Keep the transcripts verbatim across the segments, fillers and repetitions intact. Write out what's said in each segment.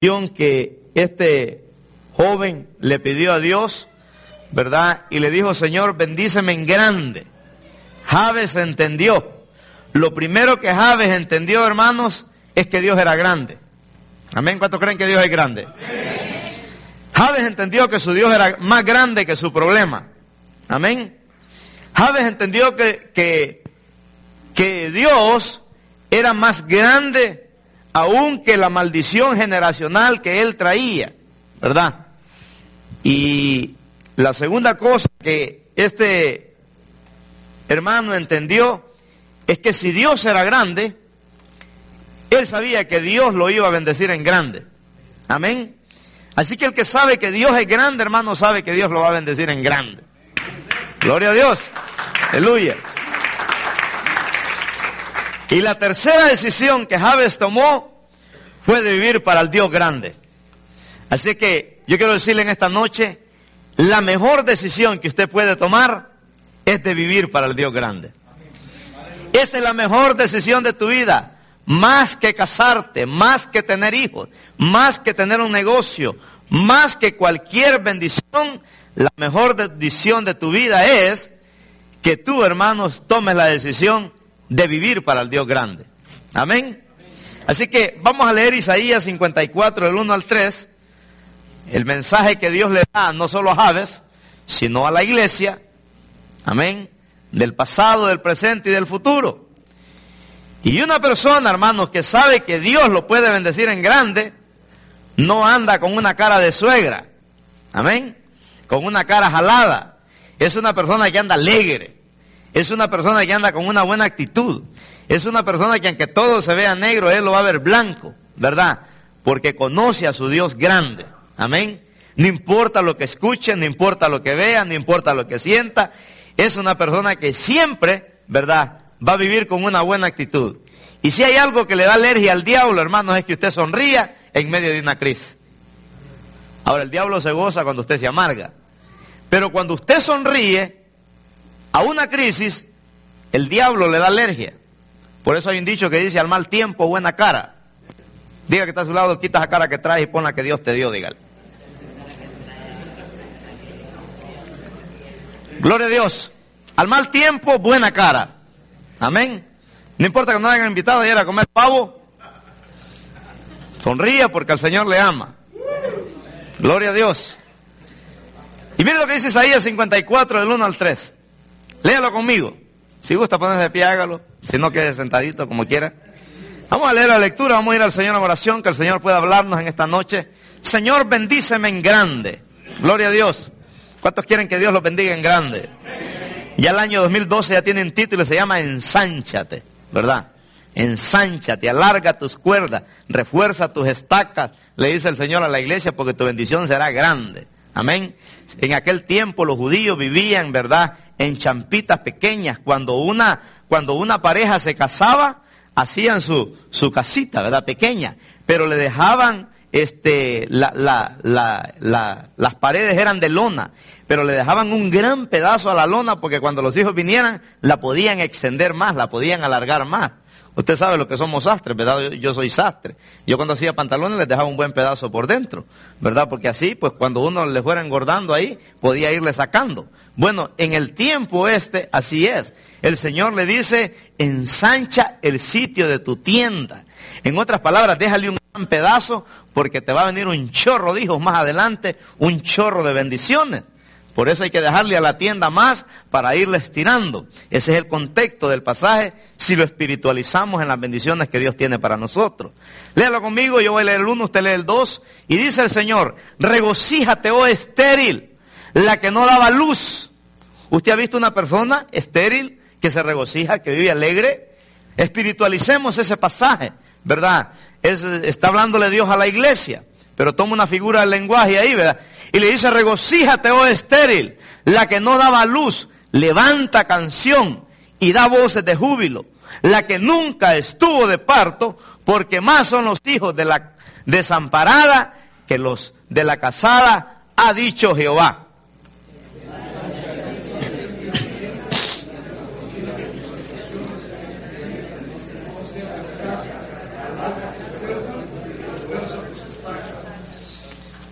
que este joven le pidió a Dios, ¿verdad? Y le dijo: Señor, bendíceme en grande. Jabes entendió. Lo primero que Jabes entendió, hermanos, es que Dios era grande. Amén. ¿Cuántos creen que Dios es grande? Amén. Jabes entendió que su Dios era más grande que su problema. Amén. Jabes entendió que, que, que Dios era más grande aún que la maldición generacional que él traía, ¿verdad? Y la segunda cosa que este hermano entendió es que si Dios era grande, él sabía que Dios lo iba a bendecir en grande. Amén. Así que el que sabe que Dios es grande, hermano, sabe que Dios lo va a bendecir en grande. Gloria a Dios. Aleluya. Y la tercera decisión que Jabes tomó fue de vivir para el Dios grande. Así que yo quiero decirle en esta noche, la mejor decisión que usted puede tomar es de vivir para el Dios grande. Esa es la mejor decisión de tu vida. Más que casarte, más que tener hijos, más que tener un negocio, más que cualquier bendición, la mejor decisión de tu vida es que tú, hermanos, tomes la decisión de vivir para el Dios grande. Amén. Así que vamos a leer Isaías cincuenta y cuatro, del uno al tres, el mensaje que Dios le da no solo a Jabes, sino a la iglesia, amén, del pasado, del presente y del futuro. Y una persona, hermanos, que sabe que Dios lo puede bendecir en grande, no anda con una cara de suegra, amén, con una cara jalada. Es una persona que anda alegre, es una persona que anda con una buena actitud, es una persona que aunque todo se vea negro, él lo va a ver blanco, ¿verdad? Porque conoce a su Dios grande, amén. No importa lo que escuche, no importa lo que vea, no importa lo que sienta, es una persona que siempre, ¿verdad?, va a vivir con una buena actitud. Y si hay algo que le da alergia al diablo, hermanos, es que usted sonría en medio de una crisis. Ahora, el diablo se goza cuando usted se amarga. Pero cuando usted sonríe a una crisis, el diablo le da alergia. Por eso hay un dicho que dice: al mal tiempo, buena cara. Diga que está a su lado, quita esa cara que traes y pon la que Dios te dio, dígale. Gloria a Dios. Al mal tiempo, buena cara. Amén. No importa que no hayan invitado a ir a comer pavo. Sonría porque al Señor le ama. Gloria a Dios. Y mire lo que dice Isaías cincuenta y cuatro, del uno al tres. Léalo conmigo. Si gusta ponerse de pie, hágalo. Si no, quede sentadito como quiera. Vamos a leer la lectura, vamos a ir al Señor en oración, que el Señor pueda hablarnos en esta noche. Señor, bendíceme en grande. Gloria a Dios. ¿Cuántos quieren que Dios los bendiga en grande? Ya el año dos mil doce ya tiene un título, se llama Ensánchate, ¿verdad? Ensánchate, alarga tus cuerdas, refuerza tus estacas, le dice el Señor a la iglesia, porque tu bendición será grande. Amén. En aquel tiempo los judíos vivían, ¿verdad?, en champitas pequeñas. Cuando una, cuando una pareja se casaba, hacían su, su casita, ¿verdad?, pequeña, pero le dejaban, este, la, la, la, la, las paredes eran de lona, pero le dejaban un gran pedazo a la lona, porque cuando los hijos vinieran, la podían extender más, la podían alargar más. Usted sabe lo que somos sastres, ¿verdad? Yo, yo soy sastre. Yo cuando hacía pantalones les dejaba un buen pedazo por dentro, ¿verdad? Porque así, pues cuando uno le fuera engordando ahí, podía irle sacando. Bueno, en el tiempo este, así es. El Señor le dice: ensancha el sitio de tu tienda. En otras palabras, déjale un gran pedazo, porque te va a venir un chorro de hijos más adelante, un chorro de bendiciones. Por eso hay que dejarle a la tienda más para irle estirando. Ese es el contexto del pasaje, si lo espiritualizamos en las bendiciones que Dios tiene para nosotros. Léalo conmigo, yo voy a leer el uno, usted lee el dos. Y dice el Señor: regocíjate, oh estéril, la que no daba luz. ¿Usted ha visto una persona estéril que se regocija, que vive alegre? Espiritualicemos ese pasaje, ¿verdad? Es, está hablándole Dios a la iglesia, pero toma una figura del lenguaje ahí, ¿verdad? Y le dice: regocíjate, oh estéril, la que no daba luz, levanta canción y da voces de júbilo, la que nunca estuvo de parto, porque más son los hijos de la desamparada que los de la casada, ha dicho Jehová.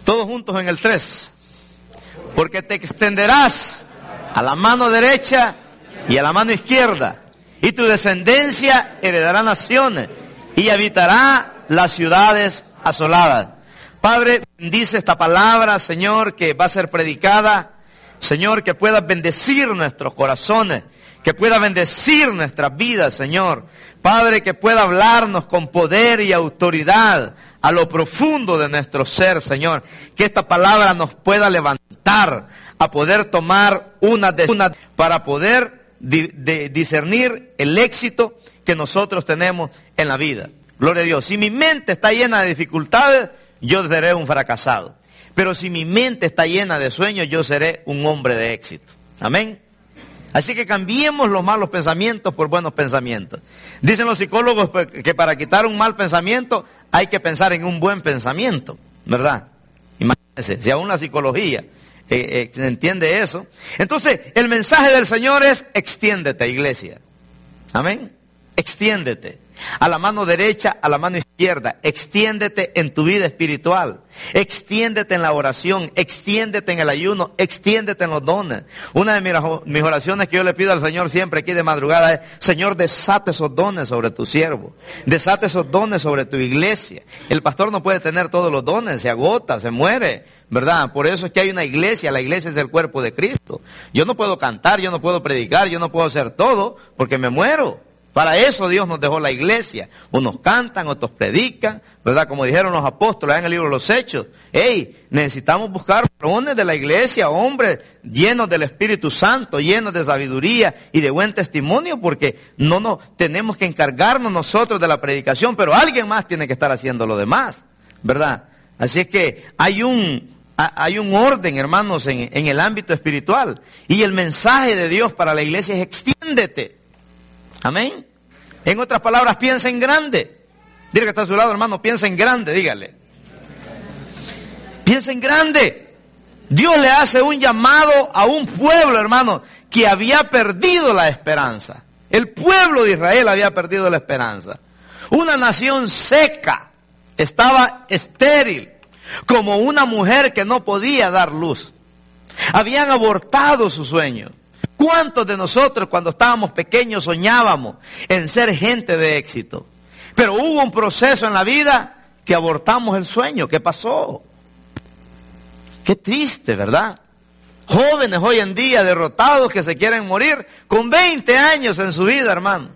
Todos juntos en el tres. Porque te extenderás a la mano derecha y a la mano izquierda, y tu descendencia heredará naciones y habitará las ciudades asoladas. Padre, bendice esta palabra, Señor, que va a ser predicada. Señor, que puedas bendecir nuestros corazones, que pueda bendecir nuestras vidas, Señor. Padre, que pueda hablarnos con poder y autoridad a lo profundo de nuestro ser, Señor. Que esta palabra nos pueda levantar a poder tomar una de una para poder di, de, discernir el éxito que nosotros tenemos en la vida. Gloria a Dios. Si mi mente está llena de dificultades, yo seré un fracasado. Pero si mi mente está llena de sueños, yo seré un hombre de éxito. Amén. Así que cambiemos los malos pensamientos por buenos pensamientos. Dicen los psicólogos que para quitar un mal pensamiento hay que pensar en un buen pensamiento, ¿verdad? Imagínense, si aún la psicología eh, eh, entiende eso. Entonces, el mensaje del Señor es: extiéndete, iglesia. Amén. Extiéndete. A la mano derecha, a la mano izquierda. Extiéndete en tu vida espiritual. Extiéndete en la oración. Extiéndete en el ayuno. Extiéndete en los dones. Una de mis oraciones que yo le pido al Señor siempre aquí de madrugada es: Señor, desate esos dones sobre tu siervo. Desate esos dones sobre tu iglesia. El pastor no puede tener todos los dones. Se agota, se muere, ¿verdad? Por eso es que hay una iglesia. La iglesia es el cuerpo de Cristo. Yo no puedo cantar, yo no puedo predicar, yo no puedo hacer todo porque me muero. Para eso Dios nos dejó la iglesia. Unos cantan, otros predican, ¿verdad? Como dijeron los apóstoles en el libro de los Hechos. Hey, necesitamos buscar varones de la iglesia, hombres llenos del Espíritu Santo, llenos de sabiduría y de buen testimonio, porque no nos tenemos que encargarnos nosotros de la predicación, pero alguien más tiene que estar haciendo lo demás, ¿verdad? Así es que hay un, hay un orden, hermanos, en, en el ámbito espiritual. Y el mensaje de Dios para la iglesia es: extiéndete. Amén. En otras palabras, piensa en grande. Dile que está a su lado, hermano, piensa en grande, dígale. Piensa en grande. Dios le hace un llamado a un pueblo, hermano, que había perdido la esperanza. El pueblo de Israel había perdido la esperanza. Una nación seca, estaba estéril, como una mujer que no podía dar luz. Habían abortado su sueño. ¿Cuántos de nosotros cuando estábamos pequeños soñábamos en ser gente de éxito? Pero hubo un proceso en la vida que abortamos el sueño. ¿Qué pasó? Qué triste, ¿verdad? Jóvenes hoy en día derrotados que se quieren morir con veinte años en su vida, hermano.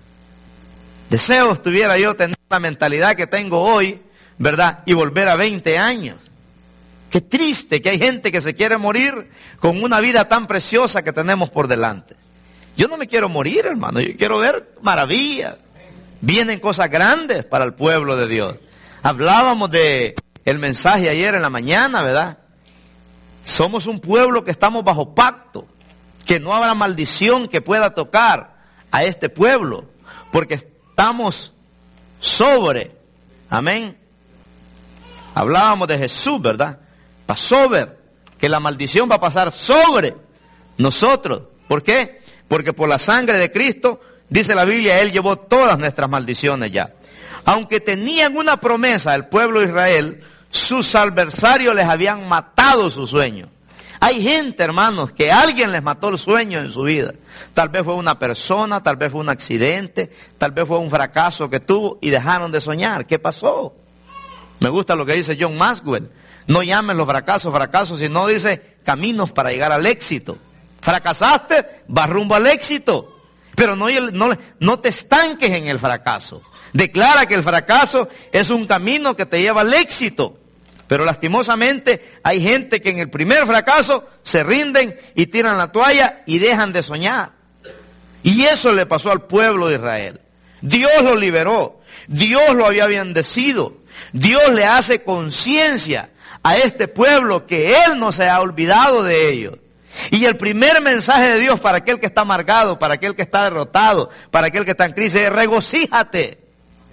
Deseo estuviera yo tener la mentalidad que tengo hoy, ¿verdad? Y volver a veinte años. Qué triste que hay gente que se quiere morir con una vida tan preciosa que tenemos por delante. Yo no me quiero morir, hermano. Yo quiero ver maravillas. Vienen cosas grandes para el pueblo de Dios. Hablábamos de el mensaje ayer en la mañana, ¿verdad? Somos un pueblo que estamos bajo pacto. Que no habrá maldición que pueda tocar a este pueblo. Porque estamos sobre. Amén. Hablábamos de Jesús, ¿verdad? Passover, que la maldición va a pasar sobre nosotros. ¿Por qué? Porque por la sangre de Cristo, dice la Biblia, Él llevó todas nuestras maldiciones ya. Aunque tenían una promesa el pueblo de Israel, sus adversarios les habían matado su sueño. Hay gente, hermanos, que alguien les mató el sueño en su vida. Tal vez fue una persona, tal vez fue un accidente, tal vez fue un fracaso que tuvo y dejaron de soñar. ¿Qué pasó? Me gusta lo que dice John Maxwell. No llamen los fracasos fracasos, sino dice caminos para llegar al éxito. Fracasaste, vas rumbo al éxito. Pero no, no, no te estanques en el fracaso. Declara que el fracaso es un camino que te lleva al éxito. Pero lastimosamente hay gente que en el primer fracaso se rinden y tiran la toalla y dejan de soñar. Y eso le pasó al pueblo de Israel. Dios lo liberó. Dios lo había bendecido. Dios le hace conciencia a este pueblo que Él no se ha olvidado de ellos. Y el primer mensaje de Dios para aquel que está amargado, para aquel que está derrotado, para aquel que está en crisis es: regocíjate.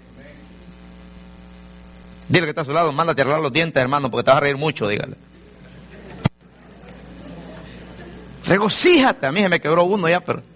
Dile que está a su lado: mándate a arreglar los dientes, hermano, porque te vas a reír mucho, dígale. Regocíjate. A mí se me quebró uno ya, pero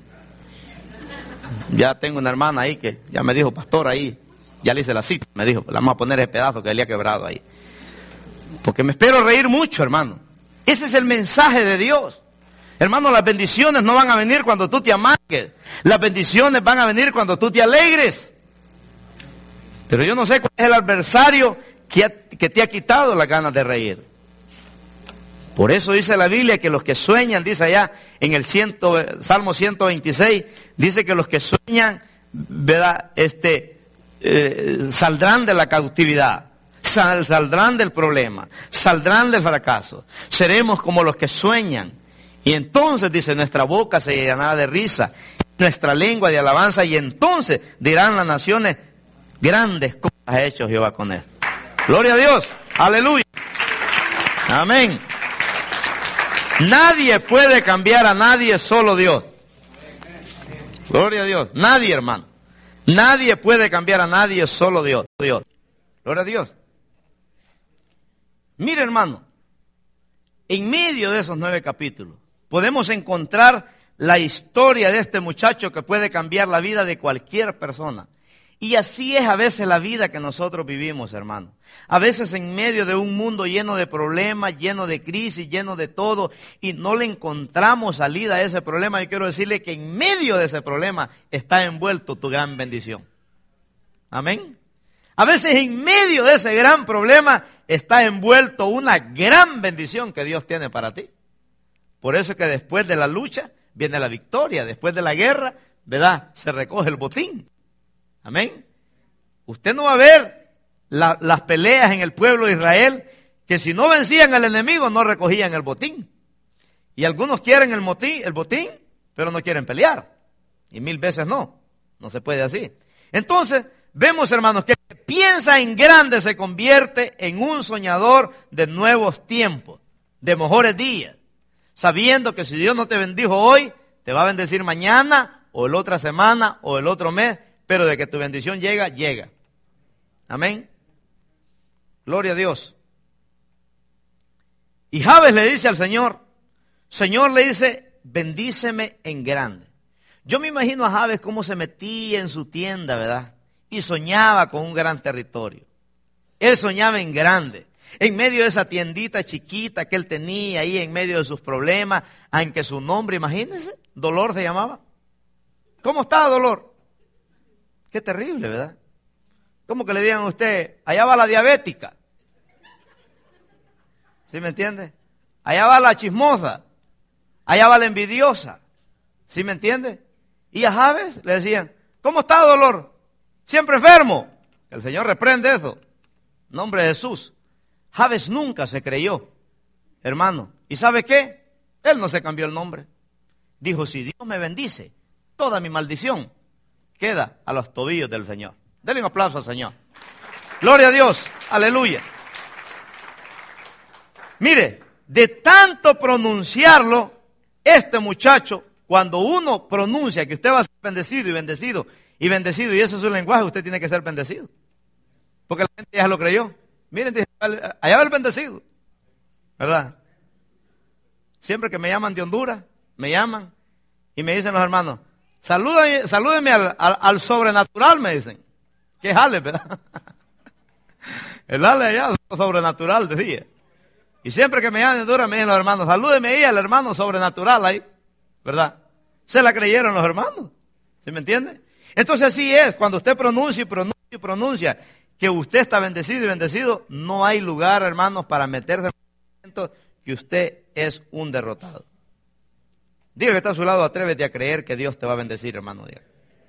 ya tengo una hermana ahí que ya me dijo: pastor, ahí ya le hice la cita, me dijo, le vamos a poner ese pedazo que le ha quebrado ahí. Porque me espero reír mucho, hermano. Ese es el mensaje de Dios. Hermano, las bendiciones no van a venir cuando tú te amargues. Las bendiciones van a venir cuando tú te alegres. Pero yo no sé cuál es el adversario que, ha, que te ha quitado las ganas de reír. Por eso dice la Biblia que los que sueñan, dice allá en el ciento, Salmo ciento veintiséis, dice que los que sueñan, ¿verdad? Este, eh, saldrán de la cautividad, sal, saldrán del problema, saldrán del fracaso. Seremos como los que sueñan. Y entonces, dice, nuestra boca se llenará de risa, nuestra lengua de alabanza, y entonces dirán las naciones, grandes cosas ha hecho Jehová con esto. Gloria a Dios, aleluya, amén. Nadie puede cambiar a nadie, solo Dios. Gloria a Dios. Nadie, hermano. Nadie puede cambiar a nadie, solo Dios. Dios. Gloria a Dios. Mire, hermano, en medio de esos nueve capítulos podemos encontrar la historia de este muchacho que puede cambiar la vida de cualquier persona. Y así es a veces la vida que nosotros vivimos, hermano. A veces en medio de un mundo lleno de problemas, lleno de crisis, lleno de todo, y no le encontramos salida a ese problema. Yo quiero decirle que en medio de ese problema está envuelto tu gran bendición. Amén. A veces en medio de ese gran problema está envuelto una gran bendición que Dios tiene para ti. Por eso es que después de la lucha viene la victoria. Después de la guerra, ¿verdad?, se recoge el botín. Amén. Usted no va a ver la, las peleas en el pueblo de Israel, que si no vencían al enemigo no recogían el botín. Y algunos quieren el botín, el botín, pero no quieren pelear. Y mil veces no. No se puede así. Entonces, vemos, hermanos, que el que piensa en grande se convierte en un soñador de nuevos tiempos, de mejores días. Sabiendo que si Dios no te bendijo hoy, te va a bendecir mañana, o la otra semana, o el otro mes. Pero de que tu bendición llega, llega. Amén. Gloria a Dios. Y Jabes le dice al Señor, Señor, le dice, bendíceme en grande. Yo me imagino a Jabes cómo se metía en su tienda, ¿verdad? Y soñaba con un gran territorio. Él soñaba en grande. En medio de esa tiendita chiquita que él tenía ahí, en medio de sus problemas, aunque su nombre, imagínense, Dolor se llamaba. ¿Cómo está, Dolor? Qué terrible, ¿verdad? ¿Cómo que le digan a usted, allá va la diabética? ¿Sí me entiende? Allá va la chismosa, allá va la envidiosa. ¿Sí me entiende? Y a Jabes le decían, ¿cómo está, Dolor? Siempre enfermo. El Señor reprende eso. Nombre de Jesús. Jabes nunca se creyó, hermano. ¿Y sabe qué? Él no se cambió el nombre. Dijo, si Dios me bendice, toda mi maldición queda a los tobillos del Señor. Denle un aplauso al Señor. Gloria a Dios. Aleluya. Mire, de tanto pronunciarlo, este muchacho, cuando uno pronuncia que usted va a ser bendecido y bendecido y bendecido, y ese es su lenguaje, usted tiene que ser bendecido. Porque la gente ya lo creyó. Miren, allá va el bendecido. ¿Verdad? Siempre que me llaman de Honduras, me llaman y me dicen los hermanos, salúdenme, salúdenme al, al, al sobrenatural, me dicen. Que es Ale, ¿verdad? El Ale allá es sobrenatural, decía. Y siempre que me llaman de Honduras, me dicen los hermanos, salúdenme ahí al hermano sobrenatural ahí. ¿Verdad? Se la creyeron los hermanos. ¿Sí me entiende? Entonces así es, cuando usted pronuncia y pronuncia y pronuncia que usted está bendecido y bendecido, no hay lugar, hermanos, para meterse en el momento que usted es un derrotado. Diga que está a su lado, atrévete a creer que Dios te va a bendecir, hermano. Diga.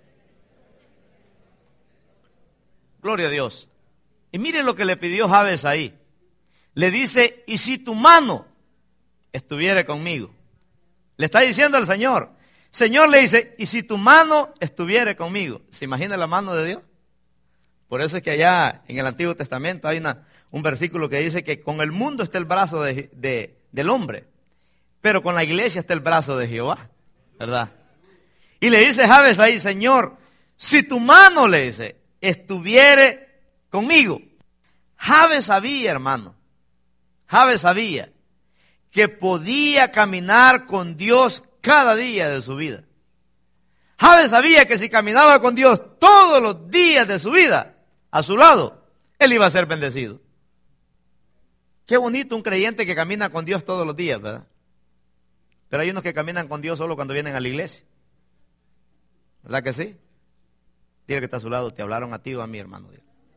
Gloria a Dios. Y miren lo que le pidió Jabes ahí. Le dice, y si tu mano estuviera conmigo. Le está diciendo al Señor. Señor le dice, y si tu mano estuviera conmigo. ¿Se imagina la mano de Dios? Por eso es que allá en el Antiguo Testamento hay una, un versículo que dice que con el mundo está el brazo de, de, del hombre, pero con la iglesia está el brazo de Jehová, ¿verdad? Y le dice Jabes ahí, Señor, si tu mano, le dice, estuviere conmigo. Jabes sabía, hermano, Jabes sabía que podía caminar con Dios cada día de su vida. Jabes sabía que si caminaba con Dios todos los días de su vida, a su lado, él iba a ser bendecido. Qué bonito un creyente que camina con Dios todos los días, ¿verdad? Pero hay unos que caminan con Dios solo cuando vienen a la iglesia. ¿Verdad que sí? Dile que está a su lado, ¿te hablaron a ti o a mí, hermano?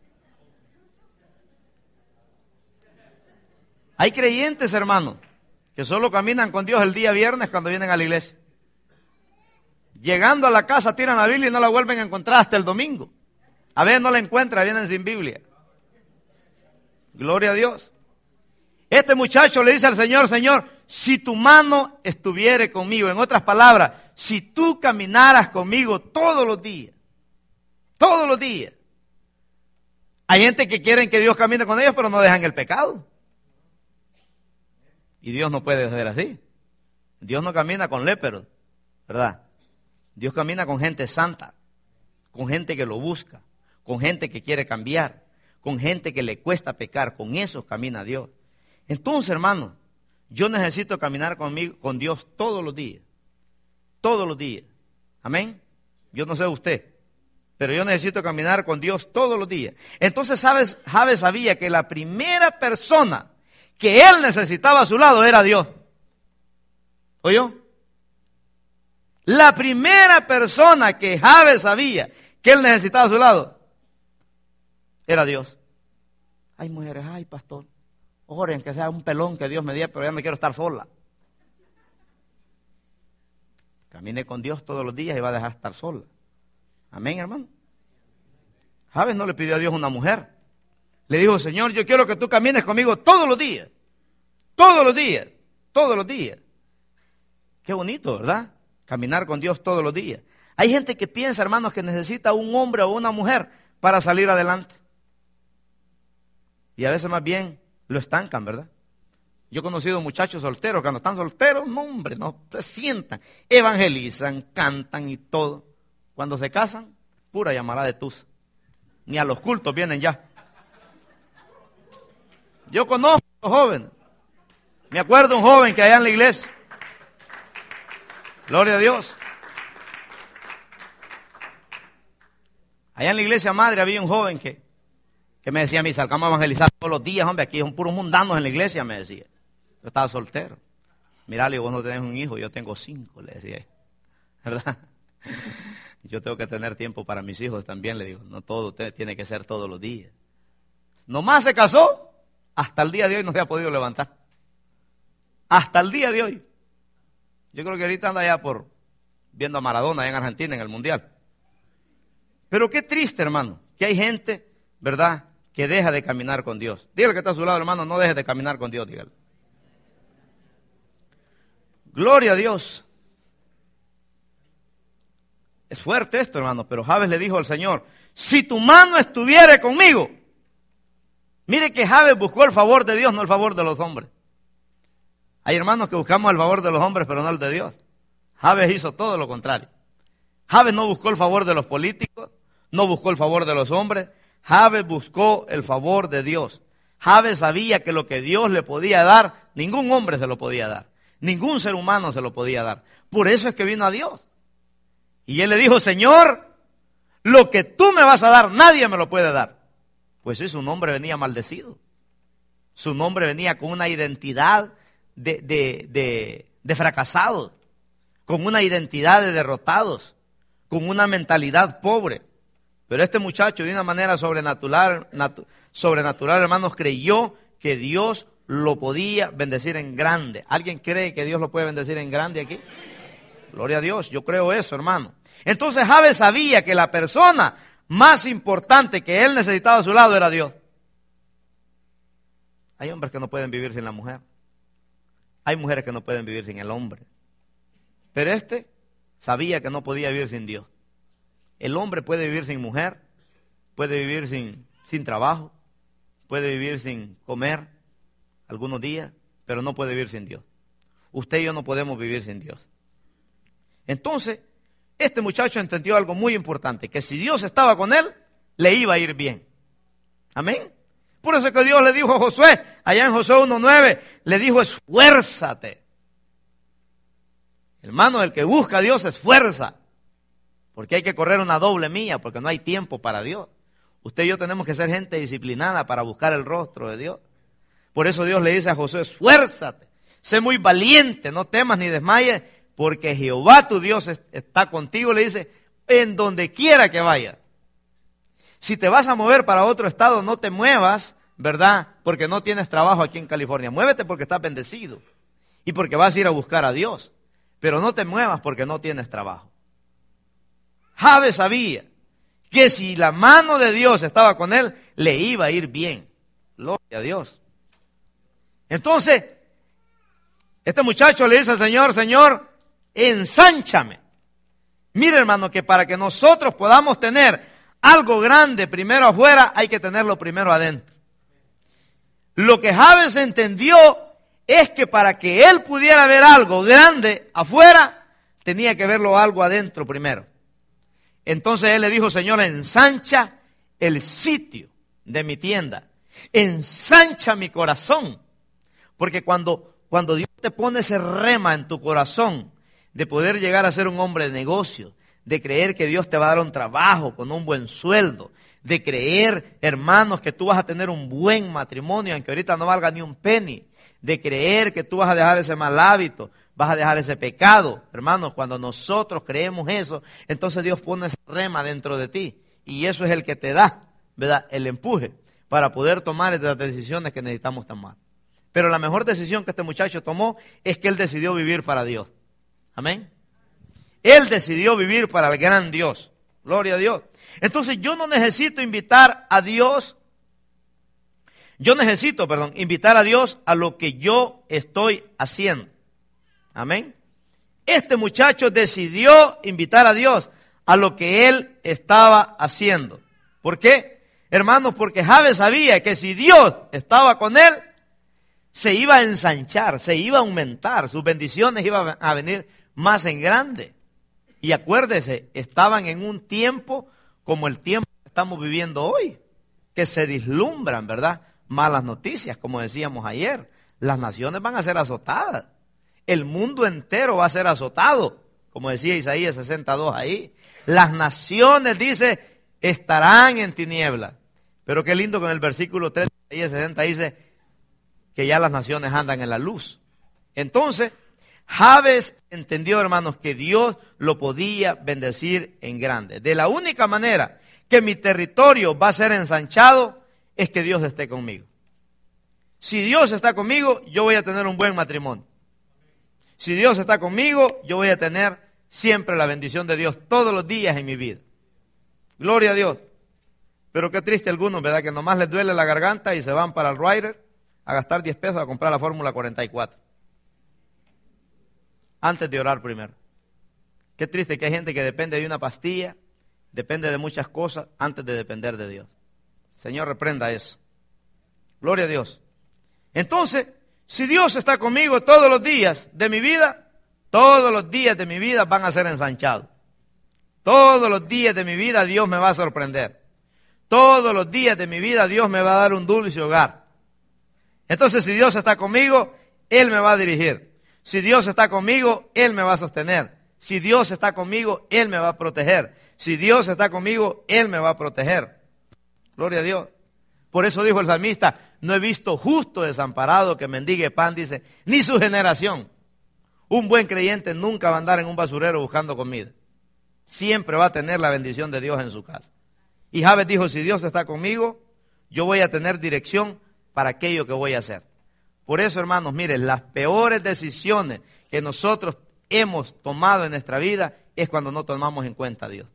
Hay creyentes, hermano, que solo caminan con Dios el día viernes cuando vienen a la iglesia. Llegando a la casa tiran la Biblia y no la vuelven a encontrar hasta el domingo. A veces no la encuentran, vienen sin Biblia. Gloria a Dios. Este muchacho le dice al Señor, Señor, si tu mano estuviere conmigo, en otras palabras, si tú caminaras conmigo todos los días, todos los días. Hay gente que quieren que Dios camine con ellos, pero no dejan el pecado. Y Dios no puede ser así. Dios no camina con léperos, ¿verdad? Dios camina con gente santa, con gente que lo busca, con gente que quiere cambiar, con gente que le cuesta pecar. Con eso camina Dios. Entonces, hermano, yo necesito caminar conmigo, con Dios todos los días. Todos los días. Amén. Yo no sé usted, pero yo necesito caminar con Dios todos los días. Entonces, ¿sabes? Javes sabía que la primera persona que él necesitaba a su lado era Dios. ¿Oyó? La primera persona que Javes sabía que él necesitaba a su lado era Dios. Ay, mujeres, ay, pastor, oren que sea un pelón que Dios me dé, pero ya no quiero estar sola. Camine con Dios todos los días y va a dejar de estar sola. Amén, hermano. Javes no le pidió a Dios una mujer. Le dijo, Señor, yo quiero que tú camines conmigo todos los días. Todos los días. Todos los días. Qué bonito, ¿verdad? Caminar con Dios todos los días. Hay gente que piensa, hermanos, que necesita un hombre o una mujer para salir adelante. Y a veces más bien lo estancan, ¿verdad? Yo he conocido muchachos solteros, cuando están solteros, no hombre, no se sientan, evangelizan, cantan y todo. Cuando se casan, pura llamará de tusa. Ni a los cultos vienen ya. Yo conozco a los jóvenes. Me acuerdo de un joven que allá en la iglesia. Gloria a Dios. Allá en la iglesia madre había un joven que, que me decía a mí, salgamos a evangelizar todos los días, hombre, aquí son puros mundanos en la iglesia, me decía. Yo estaba soltero. Mirá, vos no tenés un hijo, yo tengo cinco, le decía. ¿Verdad? Yo tengo que tener tiempo para mis hijos también, le digo. No todo tiene que ser todos los días. Nomás se casó, hasta el día de hoy no se ha podido levantar. Hasta el día de hoy. Yo creo que ahorita anda ya por viendo a Maradona allá en Argentina en el Mundial. Pero qué triste, hermano, que hay gente, ¿verdad?, que deja de caminar con Dios. Dígale que está a su lado, hermano, no deje de caminar con Dios, dígale. Gloria a Dios. Es fuerte esto, hermano, pero Javes le dijo al Señor, si tu mano estuviera conmigo. Mire que Javes buscó el favor de Dios, no el favor de los hombres. Hay hermanos que buscamos el favor de los hombres, pero no el de Dios. Javes hizo todo lo contrario. Javes no buscó el favor de los políticos, no buscó el favor de los hombres. Javes buscó el favor de Dios. Javes sabía que lo que Dios le podía dar, ningún hombre se lo podía dar. Ningún ser humano se lo podía dar. Por eso es que vino a Dios. Y él le dijo, Señor, lo que tú me vas a dar, nadie me lo puede dar. Pues sí, su nombre venía maldecido. Su nombre venía con una identidad de, de, de, de fracasados, con una identidad de derrotados, con una mentalidad pobre. Pero este muchacho, de una manera sobrenatural, natu, sobrenatural, hermanos, creyó que Dios lo podía bendecir en grande. ¿Alguien cree que Dios lo puede bendecir en grande aquí? Gloria a Dios, yo creo eso, hermano. Entonces Javes sabía que la persona más importante que él necesitaba a su lado era Dios. Hay hombres que no pueden vivir sin la mujer. Hay mujeres que no pueden vivir sin el hombre. Pero este sabía que no podía vivir sin Dios. El hombre puede vivir sin mujer, puede vivir sin, sin trabajo, puede vivir sin comer algunos días, pero no puede vivir sin Dios. Usted y yo no podemos vivir sin Dios. Entonces, este muchacho entendió algo muy importante, que si Dios estaba con él, le iba a ir bien. Amén. Por eso es que Dios le dijo a Josué, allá en Josué uno nueve, le dijo, esfuérzate. Hermano, el que busca a Dios se esfuerza. Porque hay que correr una doble milla, porque no hay tiempo para Dios. Usted y yo tenemos que ser gente disciplinada para buscar el rostro de Dios. Por eso Dios le dice a Josué, esfuérzate, sé muy valiente, no temas ni desmayes, porque Jehová tu Dios está contigo, le dice, en donde quiera que vaya. Si te vas a mover para otro estado, no te muevas, ¿verdad? Porque no tienes trabajo aquí en California. Muévete porque estás bendecido y porque vas a ir a buscar a Dios. Pero no te muevas porque no tienes trabajo. Jabes sabía que si la mano de Dios estaba con él, le iba a ir bien. Gloria a Dios. Entonces, este muchacho le dice al Señor, Señor, ensánchame. Mire, hermano, que para que nosotros podamos tener algo grande primero afuera, hay que tenerlo primero adentro. Lo que Jabes entendió es que para que él pudiera ver algo grande afuera, tenía que verlo algo adentro primero. Entonces él le dijo, Señor, ensancha el sitio de mi tienda, ensancha mi corazón, porque cuando, cuando Dios te pone ese rema en tu corazón de poder llegar a ser un hombre de negocio, de creer que Dios te va a dar un trabajo con un buen sueldo, de creer, hermanos, que tú vas a tener un buen matrimonio, aunque ahorita no valga ni un penny, de creer que tú vas a dejar ese mal hábito, vas a dejar ese pecado. Hermanos, cuando nosotros creemos eso, entonces Dios pone ese rema dentro de ti, y eso es el que te da, ¿verdad?, el empuje para poder tomar estas decisiones que necesitamos tomar. Pero la mejor decisión que este muchacho tomó es que él decidió vivir para Dios. Amén. Él decidió vivir para el gran Dios. Gloria a Dios. Entonces yo no necesito invitar a Dios, yo necesito, perdón, invitar a Dios a lo que yo estoy haciendo. Amén. Este muchacho decidió invitar a Dios a lo que él estaba haciendo. ¿Por qué? Hermanos, porque Jabes sabía que si Dios estaba con él, se iba a ensanchar, se iba a aumentar, sus bendiciones iban a venir más en grande. Y acuérdese, estaban en un tiempo como el tiempo que estamos viviendo hoy, que se vislumbran, ¿verdad?, malas noticias, como decíamos ayer. Las naciones van a ser azotadas. El mundo entero va a ser azotado, como decía Isaías sesenta y dos ahí. Las naciones, dice, estarán en tinieblas. Pero qué lindo que en el versículo tres de Isaías sesenta dice que ya las naciones andan en la luz. Entonces, Jabes entendió, hermanos, que Dios lo podía bendecir en grande. De la única manera que mi territorio va a ser ensanchado es que Dios esté conmigo. Si Dios está conmigo, yo voy a tener un buen matrimonio. Si Dios está conmigo, yo voy a tener siempre la bendición de Dios todos los días en mi vida. Gloria a Dios. Pero qué triste algunos, ¿verdad?, que nomás les duele la garganta y se van para el Ryder a gastar diez pesos a comprar la Fórmula cuarenta y cuatro. Antes de orar primero. Qué triste que hay gente que depende de una pastilla, depende de muchas cosas antes de depender de Dios. Señor, reprenda eso. Gloria a Dios. Entonces, si Dios está conmigo todos los días de mi vida, todos los días de mi vida van a ser ensanchados. Todos los días de mi vida Dios me va a sorprender. Todos los días de mi vida Dios me va a dar un dulce hogar. Entonces, si Dios está conmigo, Él me va a dirigir. Si Dios está conmigo, Él me va a sostener. Si Dios está conmigo, Él me va a proteger. Si Dios está conmigo, Él me va a proteger. Gloria a Dios. Por eso dijo el salmista, no he visto justo desamparado que mendigue pan, dice, ni su generación. Un buen creyente nunca va a andar en un basurero buscando comida. Siempre va a tener la bendición de Dios en su casa. Y Jabes dijo, si Dios está conmigo, yo voy a tener dirección para aquello que voy a hacer. Por eso, hermanos, miren, las peores decisiones que nosotros hemos tomado en nuestra vida es cuando no tomamos en cuenta a Dios.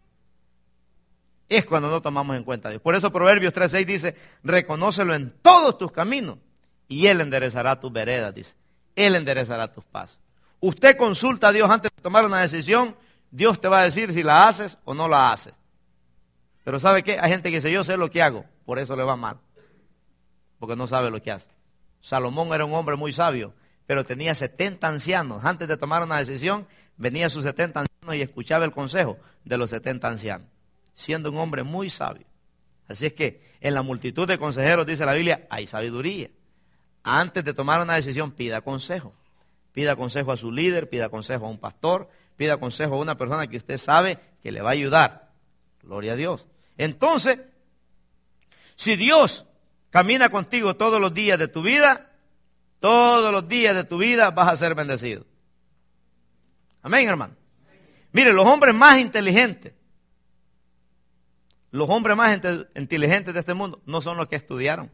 Es cuando no tomamos en cuenta a Dios. Por eso Proverbios tres seis dice, reconócelo en todos tus caminos y Él enderezará tus veredas, dice. Él enderezará tus pasos. Usted consulta a Dios antes de tomar una decisión, Dios te va a decir si la haces o no la haces. Pero ¿sabe qué? Hay gente que dice, yo sé lo que hago, por eso le va mal. Porque no sabe lo que hace. Salomón era un hombre muy sabio, pero tenía setenta ancianos. Antes de tomar una decisión, venía sus setenta ancianos y escuchaba el consejo de los setenta ancianos, siendo un hombre muy sabio. Así es que en la multitud de consejeros, dice la Biblia, hay sabiduría. Antes de tomar una decisión, pida consejo. Pida consejo a su líder, pida consejo a un pastor, pida consejo a una persona que usted sabe que le va a ayudar. Gloria a Dios. Entonces, si Dios camina contigo todos los días de tu vida, todos los días de tu vida vas a ser bendecido. Amén, hermano. Mire, los hombres más inteligentes, los hombres más inteligentes de este mundo no son los que estudiaron.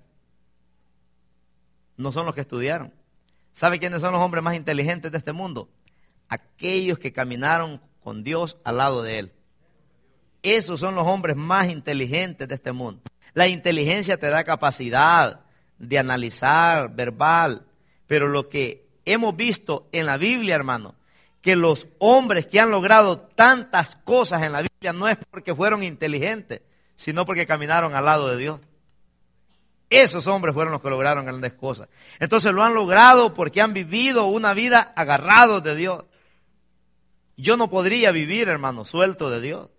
No son los que estudiaron. ¿Sabe quiénes son los hombres más inteligentes de este mundo? Aquellos que caminaron con Dios al lado de Él. Esos son los hombres más inteligentes de este mundo. La inteligencia te da capacidad de analizar, verbal, pero lo que hemos visto en la Biblia, hermano, que los hombres que han logrado tantas cosas en la Biblia no es porque fueron inteligentes, sino porque caminaron al lado de Dios. Esos hombres fueron los que lograron grandes cosas. Entonces lo han logrado porque han vivido una vida agarrados de Dios. Yo no podría vivir, hermano, suelto de Dios.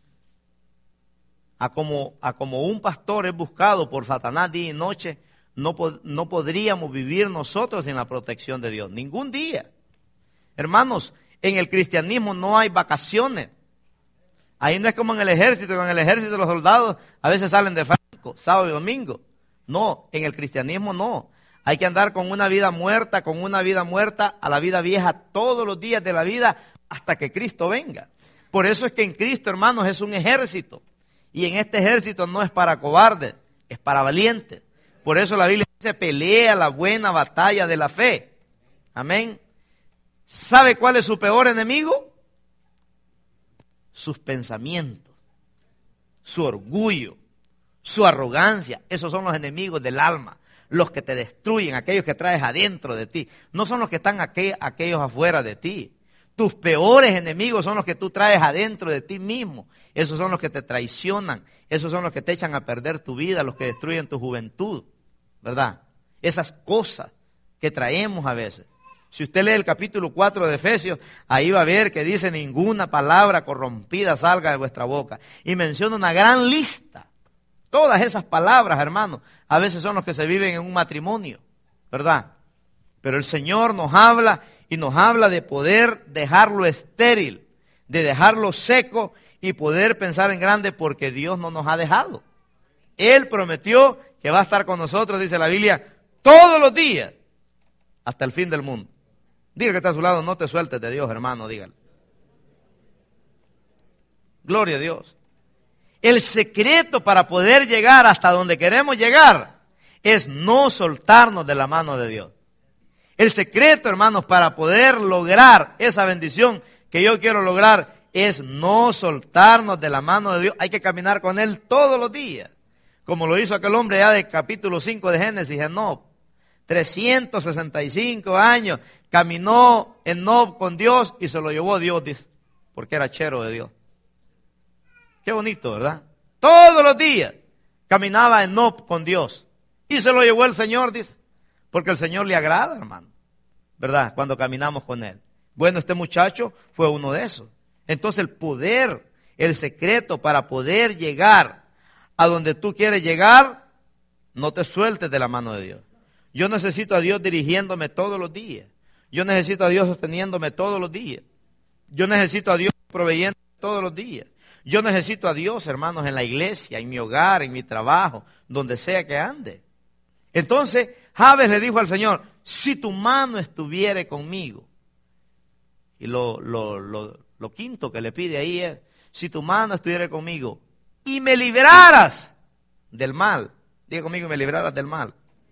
A como, a como un pastor es buscado por Satanás día y noche, no, no podríamos vivir nosotros sin la protección de Dios. Ningún día. Hermanos, en el cristianismo no hay vacaciones. Ahí no es como en el ejército, en el ejército los soldados a veces salen de Franco, sábado y domingo. No, en el cristianismo no. Hay que andar con una vida muerta, con una vida muerta a la vida vieja todos los días de la vida hasta que Cristo venga. Por eso es que en Cristo, hermanos, es un ejército. Y en este ejército no es para cobardes, es para valientes. Por eso la Biblia dice, pelea la buena batalla de la fe. Amén. ¿Sabe cuál es su peor enemigo? Sus pensamientos, su orgullo, su arrogancia. Esos son los enemigos del alma, los que te destruyen, aquellos que traes adentro de ti. No son los que están aqu aquellos afuera de ti. Tus peores enemigos son los que tú traes adentro de ti mismo. Esos son los que te traicionan, esos son los que te echan a perder tu vida, los que destruyen tu juventud, ¿verdad? Esas cosas que traemos a veces. Si usted lee el capítulo cuatro de Efesios, ahí va a ver que dice ninguna palabra corrompida salga de vuestra boca. Y menciona una gran lista. Todas esas palabras, hermanos, a veces son los que se viven en un matrimonio, ¿verdad? Pero el Señor nos habla y nos habla de poder dejarlo estéril, de dejarlo seco y poder pensar en grande porque Dios no nos ha dejado. Él prometió que va a estar con nosotros, dice la Biblia, todos los días hasta el fin del mundo. Diga que está a su lado, no te sueltes de Dios, hermano, dígale. Gloria a Dios. El secreto para poder llegar hasta donde queremos llegar es no soltarnos de la mano de Dios. El secreto, hermanos, para poder lograr esa bendición que yo quiero lograr es no soltarnos de la mano de Dios. Hay que caminar con Él todos los días, como lo hizo aquel hombre ya del capítulo cinco de Génesis, Enoc. trescientos sesenta y cinco años caminó Enoc con Dios y se lo llevó Dios, dice, porque era chero de Dios. Qué bonito, ¿verdad? Todos los días caminaba Enoc con Dios y se lo llevó el Señor, dice, porque el Señor le agrada, hermano, ¿verdad? Cuando caminamos con Él. Bueno, este muchacho fue uno de esos. Entonces el poder, el secreto para poder llegar a donde tú quieres llegar, no te sueltes de la mano de Dios. Yo necesito a Dios dirigiéndome todos los días. Yo necesito a Dios sosteniéndome todos los días. Yo necesito a Dios proveyendo todos los días. Yo necesito a Dios, hermanos, en la iglesia, en mi hogar, en mi trabajo, donde sea que ande. Entonces, Jabes le dijo al Señor, si tu mano estuviere conmigo. Y lo, lo, lo, lo quinto que le pide ahí es, si tu mano estuviera conmigo y me libraras del mal. Diga conmigo, me libraras del mal.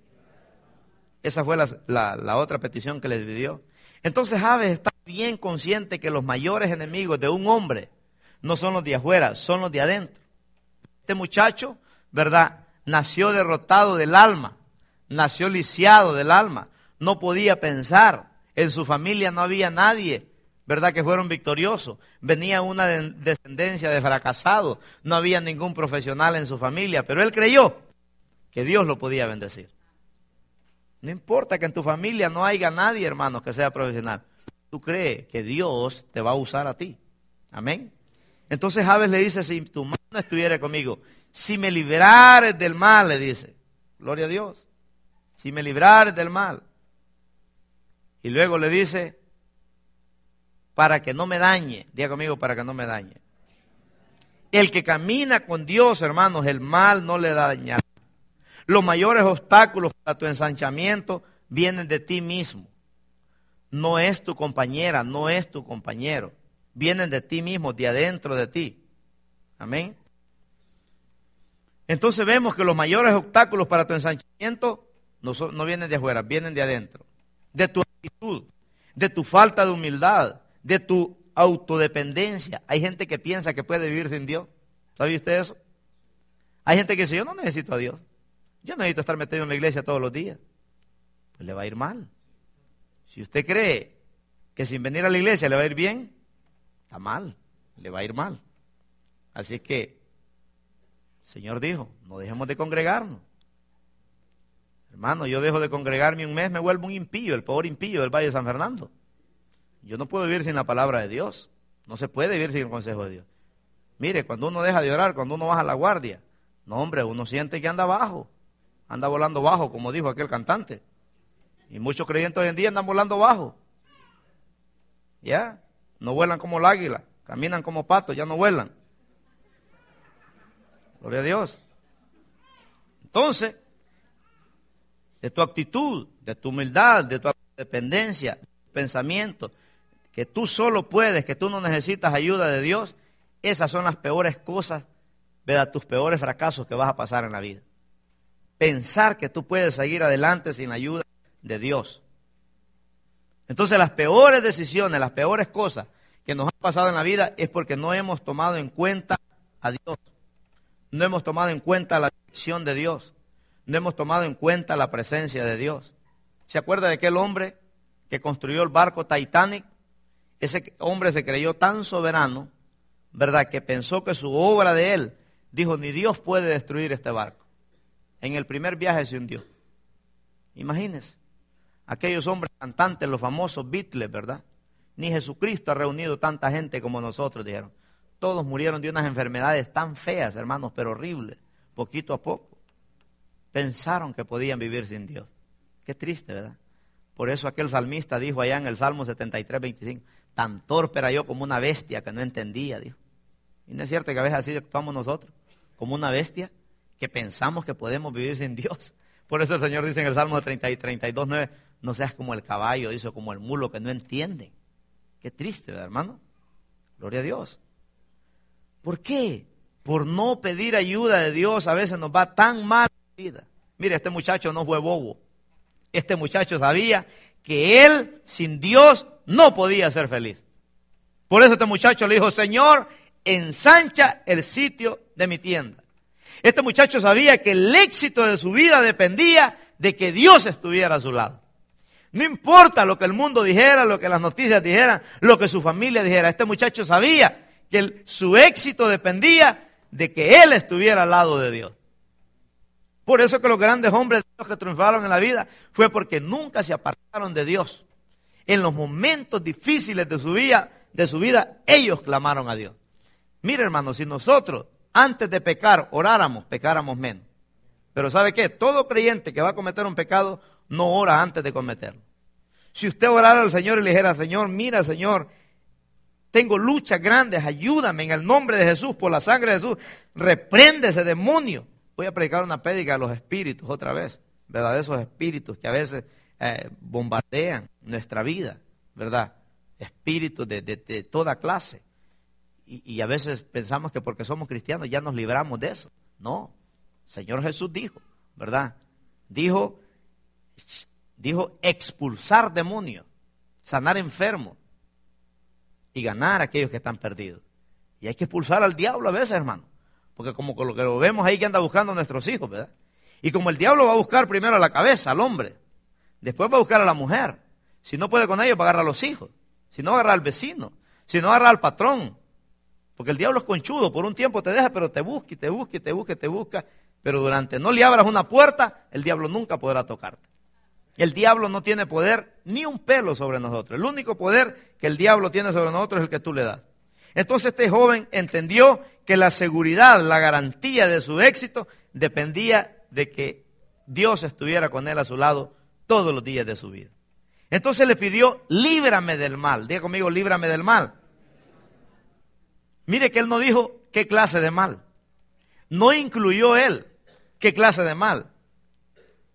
Esa fue la, la, la otra petición que le pidió. Entonces Jabes está bien consciente que los mayores enemigos de un hombre no son los de afuera, son los de adentro. Este muchacho, ¿verdad? Nació derrotado del alma, nació lisiado del alma, no podía pensar. En su familia no había nadie, ¿verdad?, que fueron victoriosos. Venía una de descendencia de fracasados, no había ningún profesional en su familia, pero él creyó que Dios lo podía bendecir. No importa que en tu familia no haya nadie, hermanos, que sea profesional. Tú crees que Dios te va a usar a ti. Amén. Entonces Jabes le dice, si tu mano estuviera conmigo, si me librares del mal, le dice. Gloria a Dios. Si me librares del mal. Y luego le dice, para que no me dañe. Diga conmigo, para que no me dañe. El que camina con Dios, hermanos, el mal no le dañará. Los mayores obstáculos para tu ensanchamiento vienen de ti mismo. No es tu compañera, no es tu compañero. Vienen de ti mismo, de adentro de ti. Amén. Entonces vemos que los mayores obstáculos para tu ensanchamiento no, son, no vienen de afuera, vienen de adentro. De tu actitud, de tu falta de humildad, de tu autodependencia. Hay gente que piensa que puede vivir sin Dios. ¿Sabe usted eso? Hay gente que dice, yo no necesito a Dios. Yo no necesito estar metido en la iglesia todos los días. Pues le va a ir mal. Si usted cree que sin venir a la iglesia le va a ir bien, está mal, le va a ir mal. Así es que el Señor dijo, no dejemos de congregarnos. Hermano, yo dejo de congregarme un mes, me vuelvo un impío, el peor impío del Valle de San Fernando. Yo no puedo vivir sin la palabra de Dios. No se puede vivir sin el consejo de Dios. Mire, cuando uno deja de orar, cuando uno baja la guardia, no hombre, uno siente que anda bajo. Anda volando bajo, como dijo aquel cantante. Y muchos creyentes hoy en día andan volando bajo. Ya, no vuelan como el águila, caminan como patos, ya no vuelan. Gloria a Dios. Entonces, de tu actitud, de tu humildad, de tu dependencia, de tu pensamiento, que tú solo puedes, que tú no necesitas ayuda de Dios, esas son las peores cosas, ¿verdad? Tus peores fracasos que vas a pasar en la vida. Pensar que tú puedes seguir adelante sin la ayuda de Dios. Entonces las peores decisiones, las peores cosas que nos han pasado en la vida es porque no hemos tomado en cuenta a Dios. No hemos tomado en cuenta la dirección de Dios. No hemos tomado en cuenta la presencia de Dios. ¿Se acuerda de aquel hombre que construyó el barco Titanic? Ese hombre se creyó tan soberano, ¿verdad?, que pensó que su obra de él, dijo, ni Dios puede destruir este barco. En el primer viaje se hundió. Imagínense, aquellos hombres cantantes, los famosos Beatles, ¿verdad? Ni Jesucristo ha reunido tanta gente como nosotros, dijeron. Todos murieron de unas enfermedades tan feas, hermanos, pero horribles, poquito a poco. Pensaron que podían vivir sin Dios. Qué triste, ¿verdad? Por eso aquel salmista dijo allá en el Salmo setenta y tres, veinticinco, tan torpe era yo como una bestia que no entendía, dijo. Y no es cierto que a veces así actuamos nosotros, como una bestia que pensamos que podemos vivir sin Dios. Por eso el Señor dice en el Salmo treinta y treinta y dos, nueve, no seas como el caballo, dice, como el mulo que no entienden. Qué triste, ¿verdad, hermano? Gloria a Dios. ¿Por qué? Por no pedir ayuda de Dios a veces nos va tan mal la vida. Mire, este muchacho no fue bobo. Este muchacho sabía que él sin Dios no podía ser feliz. Por eso este muchacho le dijo, Señor, ensancha el sitio de mi tienda. Este muchacho sabía que el éxito de su vida dependía de que Dios estuviera a su lado. No importa lo que el mundo dijera, lo que las noticias dijeran, lo que su familia dijera. Este muchacho sabía que el, su éxito dependía de que él estuviera al lado de Dios. Por eso que los grandes hombres de Dios que triunfaron en la vida fue porque nunca se apartaron de Dios. En los momentos difíciles de su vida, de su vida, ellos clamaron a Dios. Mire, hermano, si nosotros antes de pecar oráramos, pecáramos menos. Pero ¿sabe qué? Todo creyente que va a cometer un pecado no ora antes de cometerlo. Si usted orara al Señor y le dijera, Señor, mira, Señor, tengo luchas grandes, ayúdame en el nombre de Jesús, por la sangre de Jesús, reprende ese demonio. Voy a predicar una prédica a los espíritus otra vez, ¿verdad? Esos espíritus que a veces eh, bombardean nuestra vida, ¿verdad? Espíritus de, de, de toda clase. Y, y a veces pensamos que porque somos cristianos ya nos libramos de eso. No, Señor Jesús dijo, ¿verdad? Dijo, dijo expulsar demonios, sanar enfermos y ganar a aquellos que están perdidos. Y hay que expulsar al diablo a veces, hermano. Porque como lo que lo vemos ahí que anda buscando a nuestros hijos, ¿verdad? Y como el diablo va a buscar primero a la cabeza, al hombre, después va a buscar a la mujer. Si no puede con ellos, va a agarrar a los hijos. Si no, agarra al vecino. Si no, agarra al patrón. Porque el diablo es conchudo. Por un tiempo te deja, pero te busca y te busca y te busca y te busca. Pero durante no le abras una puerta, el diablo nunca podrá tocarte. El diablo no tiene poder ni un pelo sobre nosotros. El único poder que el diablo tiene sobre nosotros es el que tú le das. Entonces este joven entendió que la seguridad, la garantía de su éxito dependía de que Dios estuviera con él a su lado todos los días de su vida. Entonces le pidió, líbrame del mal. Diga conmigo, líbrame del mal. Mire que él no dijo qué clase de mal. No incluyó él qué clase de mal.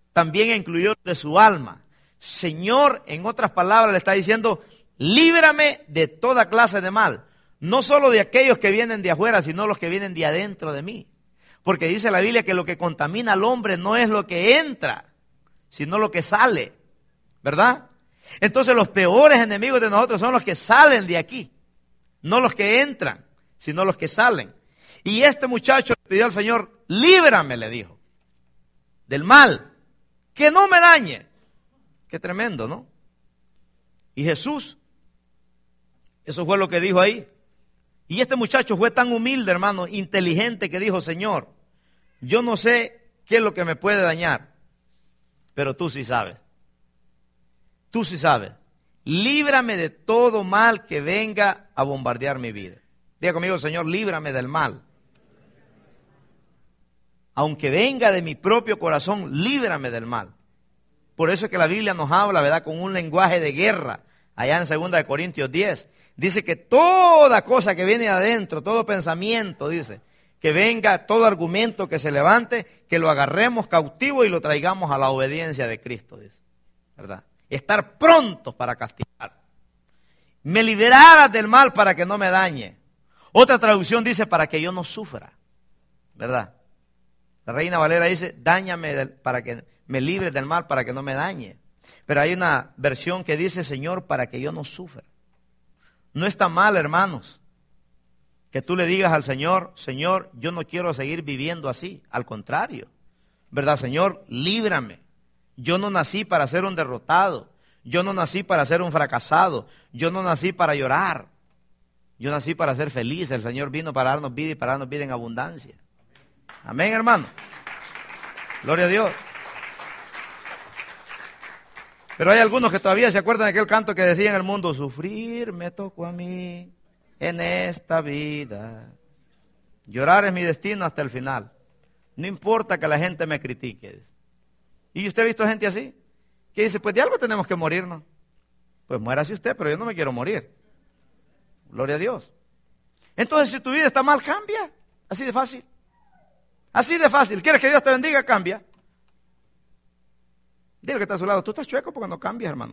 también incluyó de su alma. Señor, en otras palabras, le está diciendo, líbrame de toda clase de mal. No solo de aquellos que vienen de afuera, sino los que vienen de adentro de mí. Porque dice la Biblia que lo que contamina al hombre no es lo que entra, sino lo que sale, ¿verdad? Entonces los peores enemigos de nosotros son los que salen de aquí, no los que entran, sino los que salen. Y este muchacho le pidió al Señor, líbrame, le dijo, del mal, que no me dañe. Qué tremendo, ¿no? Y Jesús, eso fue lo que dijo ahí. Y este muchacho fue tan humilde, hermano, inteligente, que dijo, Señor, yo no sé qué es lo que me puede dañar, pero tú sí sabes. Tú sí sabes. Líbrame de todo mal que venga a bombardear mi vida. Diga conmigo, Señor, líbrame del mal. Aunque venga de mi propio corazón, líbrame del mal. Por eso es que la Biblia nos habla, ¿verdad?, con un lenguaje de guerra. Allá en segunda de Corintios diez, dice que toda cosa que viene adentro, todo pensamiento, dice, que venga, todo argumento que se levante, que lo agarremos cautivo y lo traigamos a la obediencia de Cristo, dice, ¿verdad? Estar prontos para castigar. Me liberaras del mal para que no me dañe. Otra traducción dice, para que yo no sufra, ¿verdad? La Reina Valera dice, dáñame del, para que me libres del mal, para que no me dañe. Pero hay una versión que dice, Señor, para que yo no sufra. No está mal, hermanos, que tú le digas al Señor, Señor, yo no quiero seguir viviendo así. Al contrario, ¿verdad, Señor? Líbrame. Yo no nací para ser un derrotado. Yo no nací para ser un fracasado. Yo no nací para llorar. Yo nací para ser feliz. El Señor vino para darnos vida y para darnos vida en abundancia. Amén, hermano. Gloria a Dios. Pero hay algunos que todavía se acuerdan de aquel canto que decía en el mundo, sufrir me tocó a mí en esta vida. Llorar es mi destino hasta el final. No importa que la gente me critique. ¿Y usted ha visto gente así? Que dice, pues de algo tenemos que morirnos. Pues muérase usted, pero yo no me quiero morir. Gloria a Dios. Entonces, si tu vida está mal, cambia. Así de fácil. Así de fácil. ¿Quieres que Dios te bendiga? Cambia. Dile que está a su lado, tú estás chueco porque no cambias, hermano.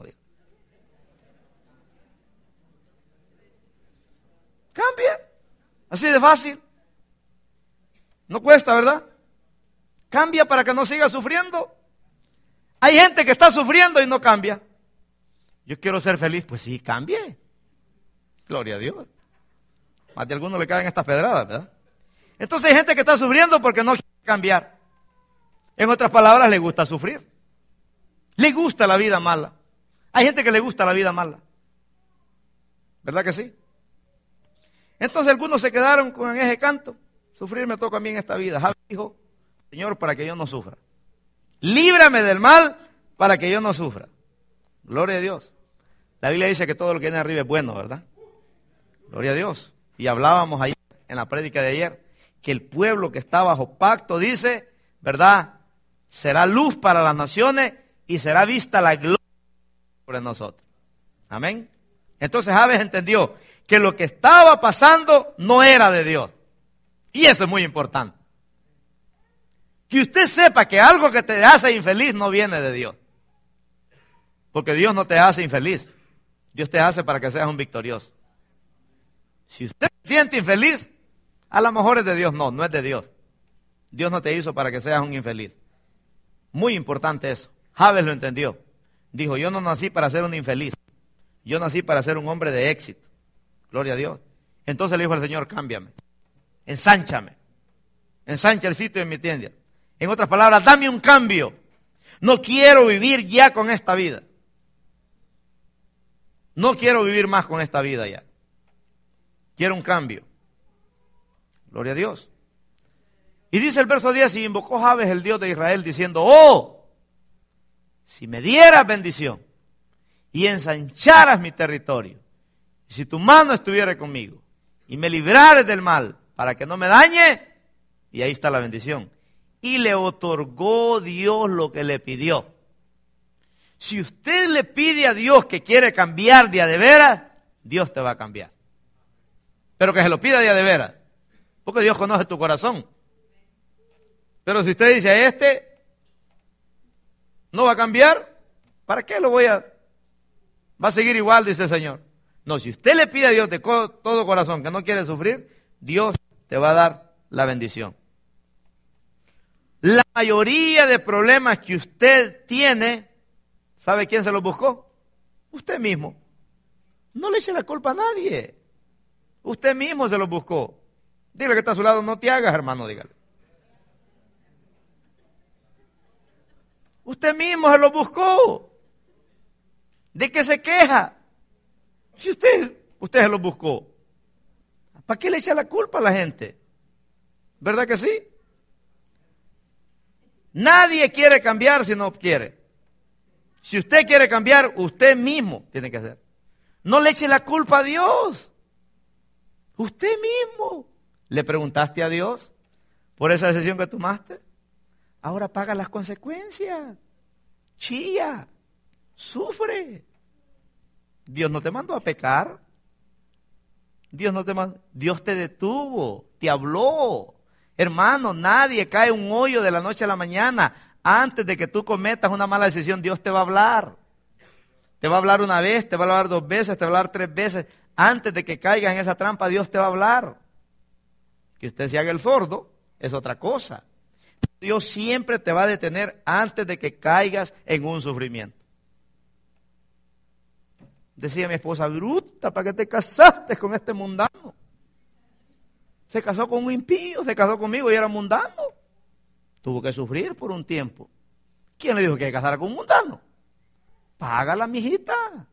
Cambia. Así de fácil. No cuesta, ¿verdad? Cambia para que no siga sufriendo. Hay gente que está sufriendo y no cambia. Yo quiero ser feliz, pues sí, cambie. Gloria a Dios. Más de algunos le caen estas pedradas, ¿verdad? Entonces hay gente que está sufriendo porque no quiere cambiar. En otras palabras, le gusta sufrir. Le gusta la vida mala. Hay gente que le gusta la vida mala. ¿Verdad que sí? Entonces algunos se quedaron con ese canto. Sufrir me toca a mí en esta vida. Javi dijo, Señor, para que yo no sufra. Líbrame del mal para que yo no sufra. Gloria a Dios. La Biblia dice que todo lo que viene arriba es bueno, ¿verdad? Gloria a Dios. Y hablábamos ayer, en la prédica de ayer, que el pueblo que está bajo pacto, dice, ¿verdad?, será luz para las naciones y será vista la gloria sobre nosotros. Amén. Entonces Jabes entendió que lo que estaba pasando no era de Dios. Y eso es muy importante. Que usted sepa que algo que te hace infeliz no viene de Dios. Porque Dios no te hace infeliz. Dios te hace para que seas un victorioso. Si usted se siente infeliz, a lo mejor es de Dios. No, no es de Dios. Dios no te hizo para que seas un infeliz. Muy importante eso. Jabes lo entendió. Dijo, yo no nací para ser un infeliz. Yo nací para ser un hombre de éxito. Gloria a Dios. Entonces le dijo al Señor, cámbiame. Ensánchame. Ensancha el sitio en mi tienda. En otras palabras, dame un cambio. No quiero vivir ya con esta vida. No quiero vivir más con esta vida ya. Quiero un cambio. Gloria a Dios. Y dice el verso diez, y invocó Jabes el Dios de Israel diciendo, oh, si me dieras bendición y ensancharas mi territorio, y si tu mano estuviera conmigo y me librares del mal para que no me dañe, y ahí está la bendición. Y le otorgó Dios lo que le pidió. Si usted le pide a Dios que quiere cambiar de a de veras, Dios te va a cambiar. Pero que se lo pida de a de veras, porque Dios conoce tu corazón. Pero si usted dice a este, ¿No va a cambiar? ¿Para qué lo voy a...? Va a seguir igual, dice el Señor. No, si usted le pide a Dios de todo corazón que no quiere sufrir, Dios te va a dar la bendición. La mayoría de problemas que usted tiene, ¿sabe quién se los buscó? Usted mismo. No le eche la culpa a nadie. Usted mismo se los buscó. Dile que está a su lado, no te hagas, hermano, dígale. Usted mismo se los buscó. ¿De qué se queja? Si usted, usted se los buscó. ¿Para qué le echa la culpa a la gente? ¿Verdad que sí? Nadie quiere cambiar si no quiere. Si usted quiere cambiar, usted mismo tiene que hacer. No le eche la culpa a Dios. Usted mismo. ¿Le preguntaste a Dios por esa decisión que tomaste? Ahora paga las consecuencias. Chilla. Sufre. Dios no te mandó a pecar. Dios no te mandó. Dios te detuvo, te habló. Hermano, nadie cae en un hoyo de la noche a la mañana. Antes de que tú cometas una mala decisión, Dios te va a hablar. Te va a hablar una vez, te va a hablar dos veces, te va a hablar tres veces. Antes de que caigas en esa trampa, Dios te va a hablar. Que usted se haga el sordo es otra cosa. Dios siempre te va a detener antes de que caigas en un sufrimiento. Decía mi esposa, bruta, ¿para qué te casaste con este mundano? Se casó con un impío, se casó conmigo y era mundano. Tuvo que sufrir por un tiempo. ¿Quién le dijo que se casara con un mundano? Págala, mijita.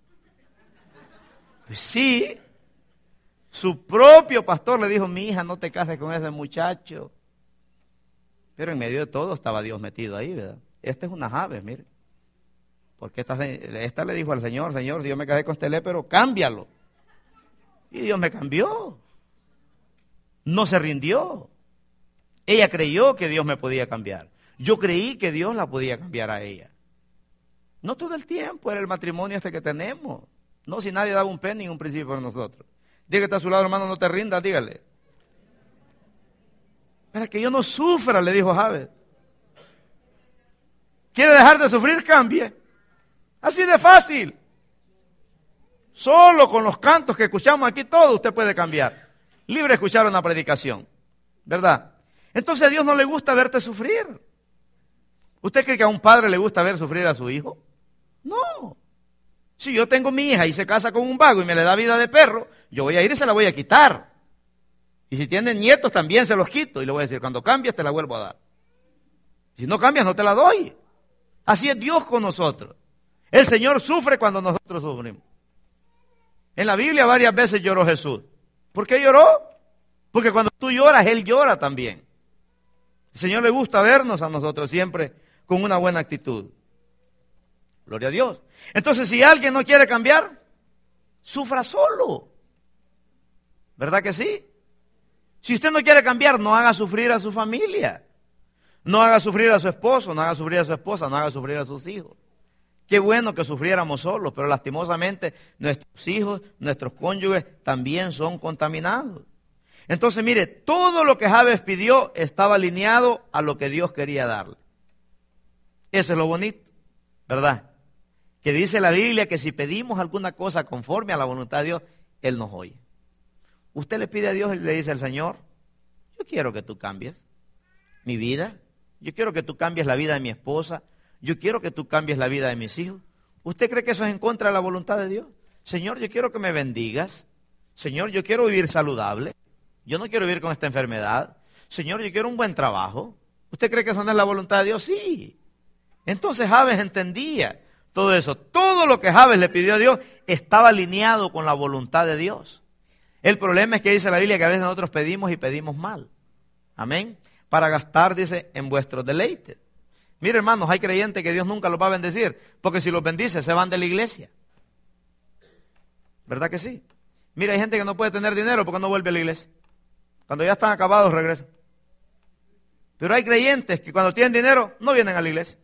Pues sí. Su propio pastor le dijo, mi hija, no te cases con ese muchacho. Pero en medio de todo estaba Dios metido ahí, ¿verdad? Esta es una ave, mire. Porque esta, esta le dijo al Señor, Señor, si yo me casé con este pero cámbialo. Y Dios me cambió. No se rindió. Ella creyó que Dios me podía cambiar. Yo creí que Dios la podía cambiar a ella. No todo el tiempo era el matrimonio este que tenemos. No, si nadie daba un penny en un principio por nosotros. Diga que está a su lado, hermano, no te rindas, dígale. Para que yo no sufra, le dijo Jabez. ¿Quiere dejar de sufrir? Cambie. Así de fácil. Solo con los cantos que escuchamos aquí, todo usted puede cambiar. Libre de escuchar una predicación. ¿Verdad? Entonces a Dios no le gusta verte sufrir. ¿Usted cree que a un padre le gusta ver sufrir a su hijo? No. Si yo tengo mi hija y se casa con un vago y me le da vida de perro, yo voy a ir y se la voy a quitar. Y si tiene nietos también se los quito. Y le voy a decir, cuando cambies te la vuelvo a dar. Si no cambias no te la doy. Así es Dios con nosotros. El Señor sufre cuando nosotros sufrimos. En la Biblia varias veces lloró Jesús. ¿Por qué lloró? Porque cuando tú lloras, Él llora también. El Señor le gusta vernos a nosotros siempre con una buena actitud. Gloria a Dios. Entonces, si alguien no quiere cambiar, sufra solo. ¿Verdad que sí? Si usted no quiere cambiar, no haga sufrir a su familia. No haga sufrir a su esposo, no haga sufrir a su esposa, no haga sufrir a sus hijos. Qué bueno que sufriéramos solos, pero lastimosamente nuestros hijos, nuestros cónyuges también son contaminados. Entonces, mire, todo lo que Jabez pidió estaba alineado a lo que Dios quería darle. Eso es lo bonito, ¿verdad? Que dice la Biblia que si pedimos alguna cosa conforme a la voluntad de Dios, Él nos oye. Usted le pide a Dios y le dice al Señor, yo quiero que tú cambies mi vida, yo quiero que tú cambies la vida de mi esposa, yo quiero que tú cambies la vida de mis hijos. ¿Usted cree que eso es en contra de la voluntad de Dios? Señor, yo quiero que me bendigas. Señor, yo quiero vivir saludable. Yo no quiero vivir con esta enfermedad. Señor, yo quiero un buen trabajo. ¿Usted cree que eso no es la voluntad de Dios? Sí. Entonces Jabez entendía todo eso. Todo lo que Jabez le pidió a Dios estaba alineado con la voluntad de Dios. El problema es que dice la Biblia que a veces nosotros pedimos y pedimos mal. Amén. Para gastar, dice, en vuestros deleites. Mire, hermanos, hay creyentes que Dios nunca los va a bendecir, porque si los bendice se van de la iglesia. ¿Verdad que sí? Mire, hay gente que no puede tener dinero porque no vuelve a la iglesia. Cuando ya están acabados regresan. Pero hay creyentes que cuando tienen dinero no vienen a la iglesia.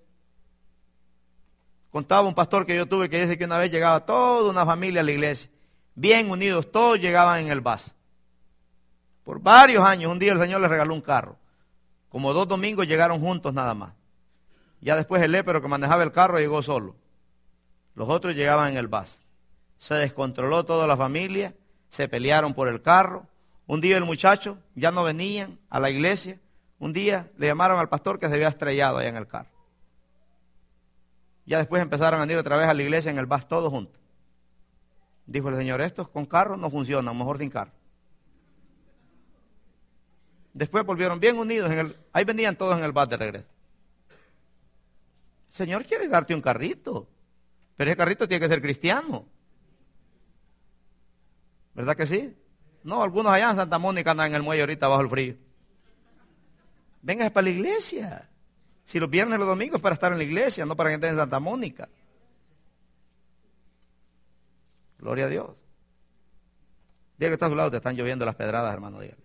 Contaba un pastor que yo tuve que dice que una vez llegaba toda una familia a la iglesia, bien unidos, todos llegaban en el bus. Por varios años, un día el Señor les regaló un carro. Como dos domingos llegaron juntos nada más. Ya después el lépero que manejaba el carro llegó solo. Los otros llegaban en el bus. Se descontroló toda la familia, se pelearon por el carro. Un día el muchacho ya no venían a la iglesia. Un día le llamaron al pastor que se había estrellado allá en el carro. Ya después empezaron a ir otra vez a la iglesia en el bus todos juntos. Dijo el Señor, estos con carro no funcionan, mejor sin carro. Después volvieron bien unidos, en el, ahí venían todos en el bus de regreso. El Señor quiere darte un carrito, pero ese carrito tiene que ser cristiano. ¿Verdad que sí? No, algunos allá en Santa Mónica andan en el muelle ahorita bajo el frío. Venga para la iglesia. Si los viernes y los domingos es para estar en la iglesia, no para que estén en Santa Mónica. Gloria a Dios. Dígale que está a su lado, te están lloviendo las pedradas, hermano, dígale.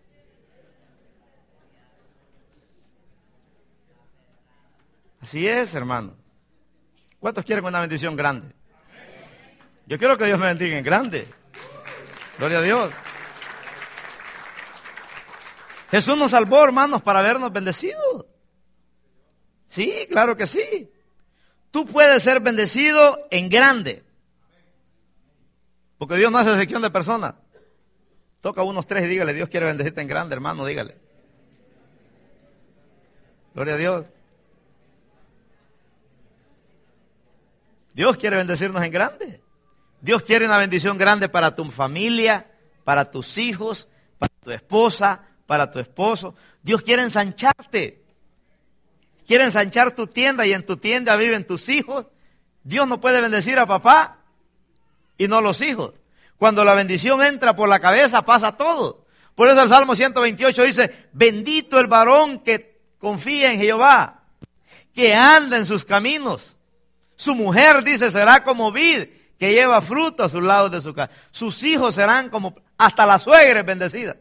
Así es, hermano. ¿Cuántos quieren una bendición grande? Yo quiero que Dios me bendiga en grande. Gloria a Dios. Jesús nos salvó, hermanos, para vernos bendecidos. Sí, claro que sí. Tú puedes ser bendecido en grande. Porque Dios no hace excepción de personas. Toca a unos tres y dígale, Dios quiere bendecirte en grande, hermano, dígale. Gloria a Dios. Dios quiere bendecirnos en grande. Dios quiere una bendición grande para tu familia, para tus hijos, para tu esposa, para tu esposo. Dios quiere ensancharte. Quiere ensanchar tu tienda y en tu tienda viven tus hijos. Dios no puede bendecir a papá y no los hijos. Cuando la bendición entra por la cabeza pasa todo. Por eso el Salmo ciento veintiocho dice, bendito el varón que confía en Jehová, que anda en sus caminos. Su mujer, dice, será como vid que lleva fruto a sus lados de su casa. Sus hijos serán como, hasta la suegra es bendecida.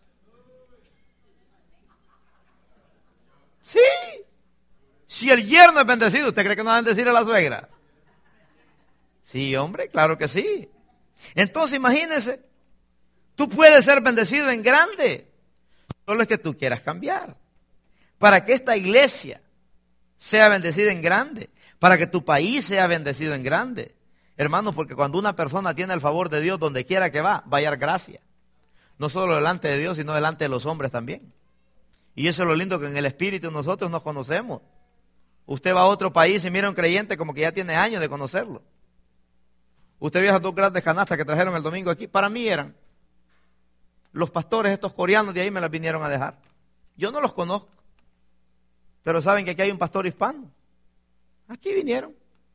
Sí. Si el yerno es bendecido, ¿usted cree que no va a bendecir a la suegra? Sí, hombre, claro que sí. Entonces imagínese, tú puedes ser bendecido en grande. Solo es que tú quieras cambiar. Para que esta iglesia sea bendecida en grande. Para que tu país sea bendecido en grande. Hermanos, porque cuando una persona tiene el favor de Dios donde quiera que va, va a hallar gracia. No solo delante de Dios, sino delante de los hombres también. Y eso es lo lindo, que en el Espíritu nosotros nos conocemos. Usted va a otro país y mira a un creyente como que ya tiene años de conocerlo. Usted vio esas dos grandes canastas que trajeron el domingo aquí. Para mí eran los pastores estos coreanos, de ahí me las vinieron a dejar. Yo no los conozco. Pero saben que aquí hay un pastor hispano. Aquí vinieron.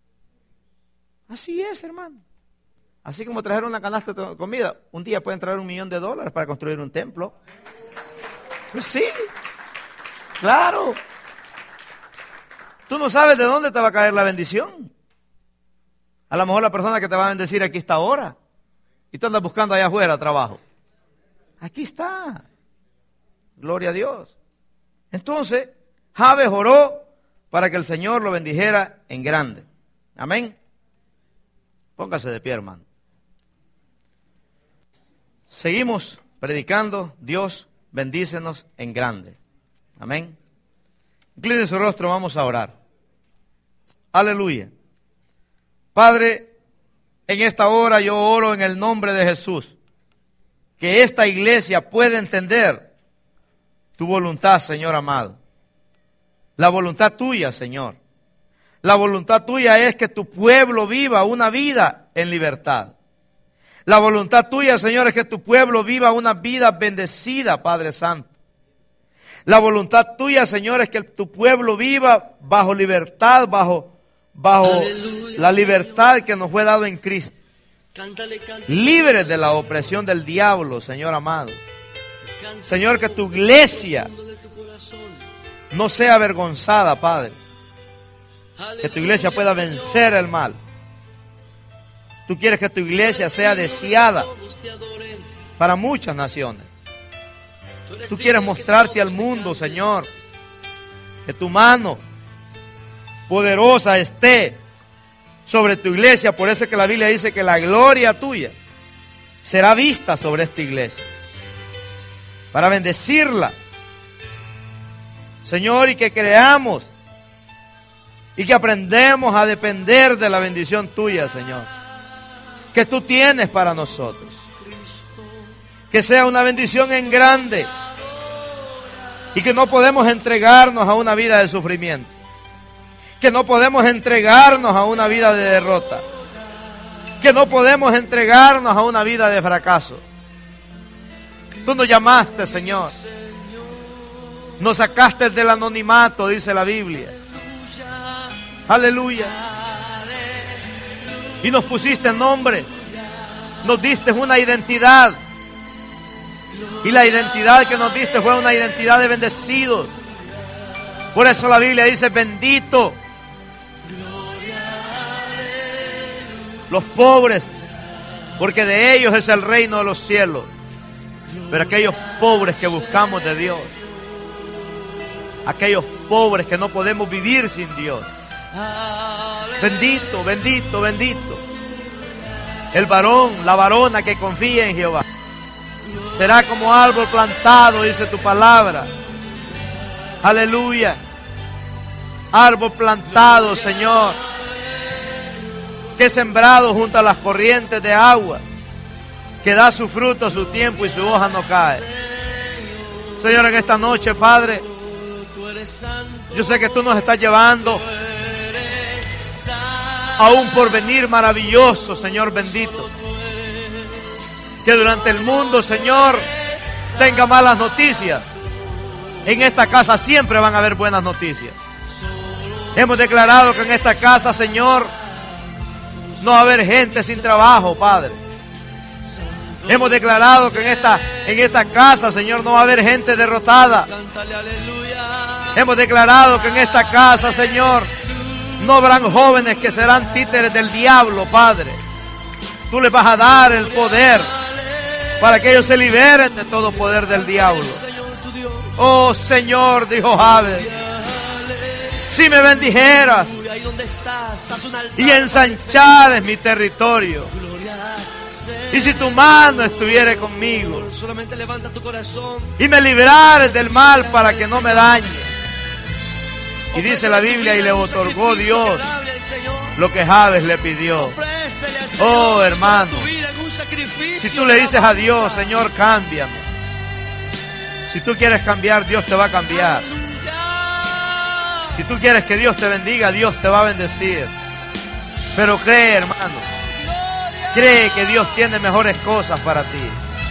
Así es, hermano. Así como trajeron una canasta de comida, un día pueden traer un millón de dólares para construir un templo. Pues sí, claro. Tú no sabes de dónde te va a caer la bendición. A lo mejor la persona que te va a bendecir aquí está ahora. Y tú andas buscando allá afuera trabajo. Aquí está. Gloria a Dios. Entonces, Jabes oró para que el Señor lo bendijera en grande. Amén. Póngase de pie, hermano. Seguimos predicando. Dios, bendícenos en grande. Amén. Incline su rostro, vamos a orar. Aleluya. Padre, en esta hora yo oro en el nombre de Jesús, que esta iglesia pueda entender tu voluntad, Señor amado. La voluntad tuya, Señor. La voluntad tuya es que tu pueblo viva una vida en libertad. La voluntad tuya, Señor, es que tu pueblo viva una vida bendecida, Padre Santo. La voluntad tuya, Señor, es que tu pueblo viva bajo libertad, bajo, bajo Aleluya, la libertad Señor, que nos fue dado en Cristo. Cántale, cántale. Libre de la opresión del diablo, Señor amado. Cántale, Señor, que tu iglesia no sea avergonzada, Padre. Que tu iglesia pueda vencer el mal. Tú quieres que tu iglesia sea deseada para muchas naciones. Tú quieres mostrarte al mundo, Señor, que tu mano poderosa esté sobre tu iglesia. Por eso es que la Biblia dice que la gloria tuya será vista sobre esta iglesia, para bendecirla, Señor, y que creamos y que aprendemos a depender de la bendición tuya, Señor, que tú tienes para nosotros. Que sea una bendición en grande y que no podemos entregarnos a una vida de sufrimiento, que no podemos entregarnos a una vida de derrota, que no podemos entregarnos a una vida de fracaso. Tú nos llamaste, Señor, nos sacaste del anonimato, dice la Biblia. Aleluya. Y nos pusiste nombre, nos diste una identidad. Y la identidad que nos diste fue una identidad de bendecidos. Por eso la Biblia dice: bendito los pobres, porque de ellos es el reino de los cielos. Pero aquellos pobres que buscamos de Dios, aquellos pobres que no podemos vivir sin Dios, bendito, bendito, bendito. El varón, la varona que confía en Jehová será como árbol plantado, dice tu palabra. Aleluya. Árbol plantado, Señor, que es sembrado junto a las corrientes de agua, que da su fruto a su tiempo y su hoja no cae. Señor, en esta noche, Padre, yo sé que tú nos estás llevando a un porvenir maravilloso, Señor bendito. Que durante el mundo, Señor, tenga malas noticias, en esta casa siempre van a haber buenas noticias. Hemos declarado que en esta casa, Señor, no va a haber gente sin trabajo, Padre. Hemos declarado que en esta, en esta casa, Señor, no va a haber gente derrotada. Hemos declarado que en esta casa, Señor, no habrán jóvenes que serán títeres del diablo, Padre. Tú les vas a dar el poder para que ellos se liberen de todo poder del diablo. Oh Señor, dijo Jabes, si me bendijeras y ensanchares mi territorio, y si tu mano estuviera conmigo y me librares del mal para que no me dañe. Y dice la Biblia, y le otorgó Dios lo que Jabes le pidió. Oh hermano, si tú le dices a Dios: Señor, cámbiame. Si tú quieres cambiar, Dios te va a cambiar. Si tú quieres que Dios te bendiga, Dios te va a bendecir. Pero cree, hermano, cree que Dios tiene mejores cosas para ti.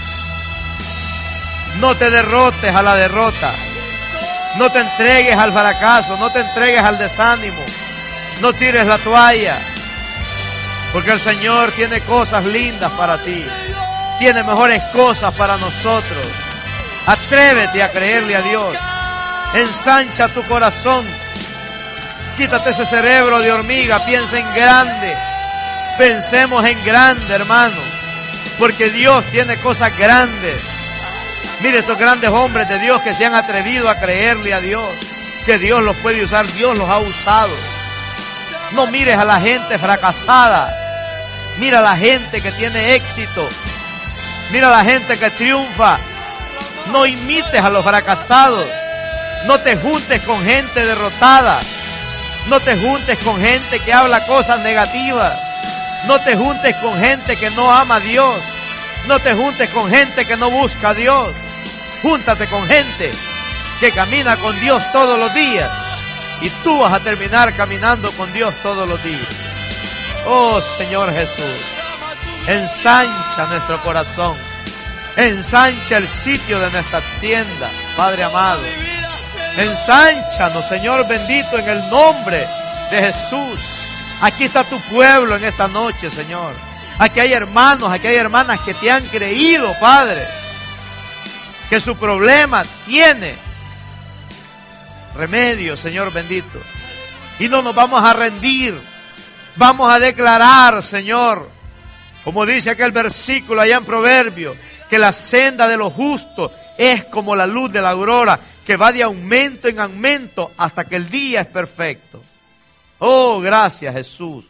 No te derrotes a la derrota. No te entregues al fracaso. No te entregues al desánimo. No tires la toalla. Porque el Señor tiene cosas lindas para ti. Tiene mejores cosas para nosotros. Atrévete a creerle a Dios. Ensancha tu corazón. Quítate ese cerebro de hormiga. Piensa en grande. Pensemos en grande, hermano. Porque Dios tiene cosas grandes. Mire estos grandes hombres de Dios que se han atrevido a creerle a Dios. Que Dios los puede usar. Dios los ha usado. No mires a la gente fracasada. Mira a la gente que tiene éxito. Mira a la gente que triunfa. No imites a los fracasados. No te juntes con gente derrotada. No te juntes con gente que habla cosas negativas. No te juntes con gente que no ama a Dios. No te juntes con gente que no busca a Dios. Júntate con gente que camina con Dios todos los días. Y tú vas a terminar caminando con Dios todos los días. Oh Señor Jesús, ensancha nuestro corazón. Ensancha el sitio de nuestra tienda, Padre amado. Ensánchanos, Señor bendito, en el nombre de Jesús. Aquí está tu pueblo en esta noche, Señor. Aquí hay hermanos, aquí hay hermanas que te han creído, Padre, que su problema tiene remedio, Señor bendito. Y no nos vamos a rendir. Vamos a declarar, Señor, como dice aquel versículo allá en Proverbios, que la senda de los justos es como la luz de la aurora, que va de aumento en aumento hasta que el día es perfecto. Oh, gracias, Jesús.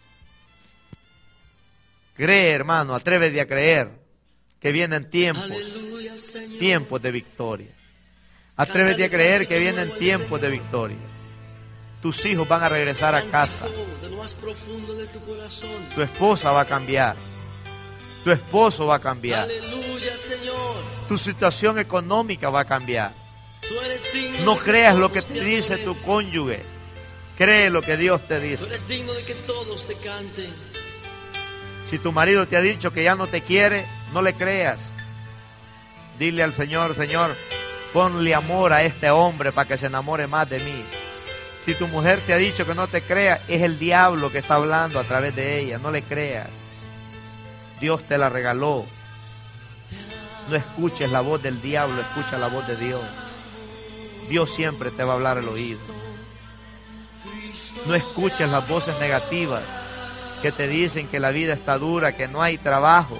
Cree, hermano, atrévete a creer que vienen tiempos, tiempos de victoria. Atrévete a creer que vienen tiempos de victoria. Tus hijos van a regresar a casa. Tu esposa va a cambiar. Tu esposo va a cambiar. Aleluya, Señor. Tu situación económica va a cambiar. No creas lo que te dice tu cónyuge. Cree lo que Dios te dice. Tú eres digno de que todos te canten. Si tu marido te ha dicho que ya no te quiere, no le creas. Dile al Señor, Señor, ponle amor a este hombre para que se enamore más de mí. Si tu mujer te ha dicho que no te crea, es el diablo que está hablando a través de ella. No le creas. Dios te la regaló. No escuches la voz del diablo, escucha la voz de Dios. Dios siempre te va a hablar al oído. No escuches las voces negativas que te dicen que la vida está dura, que no hay trabajo.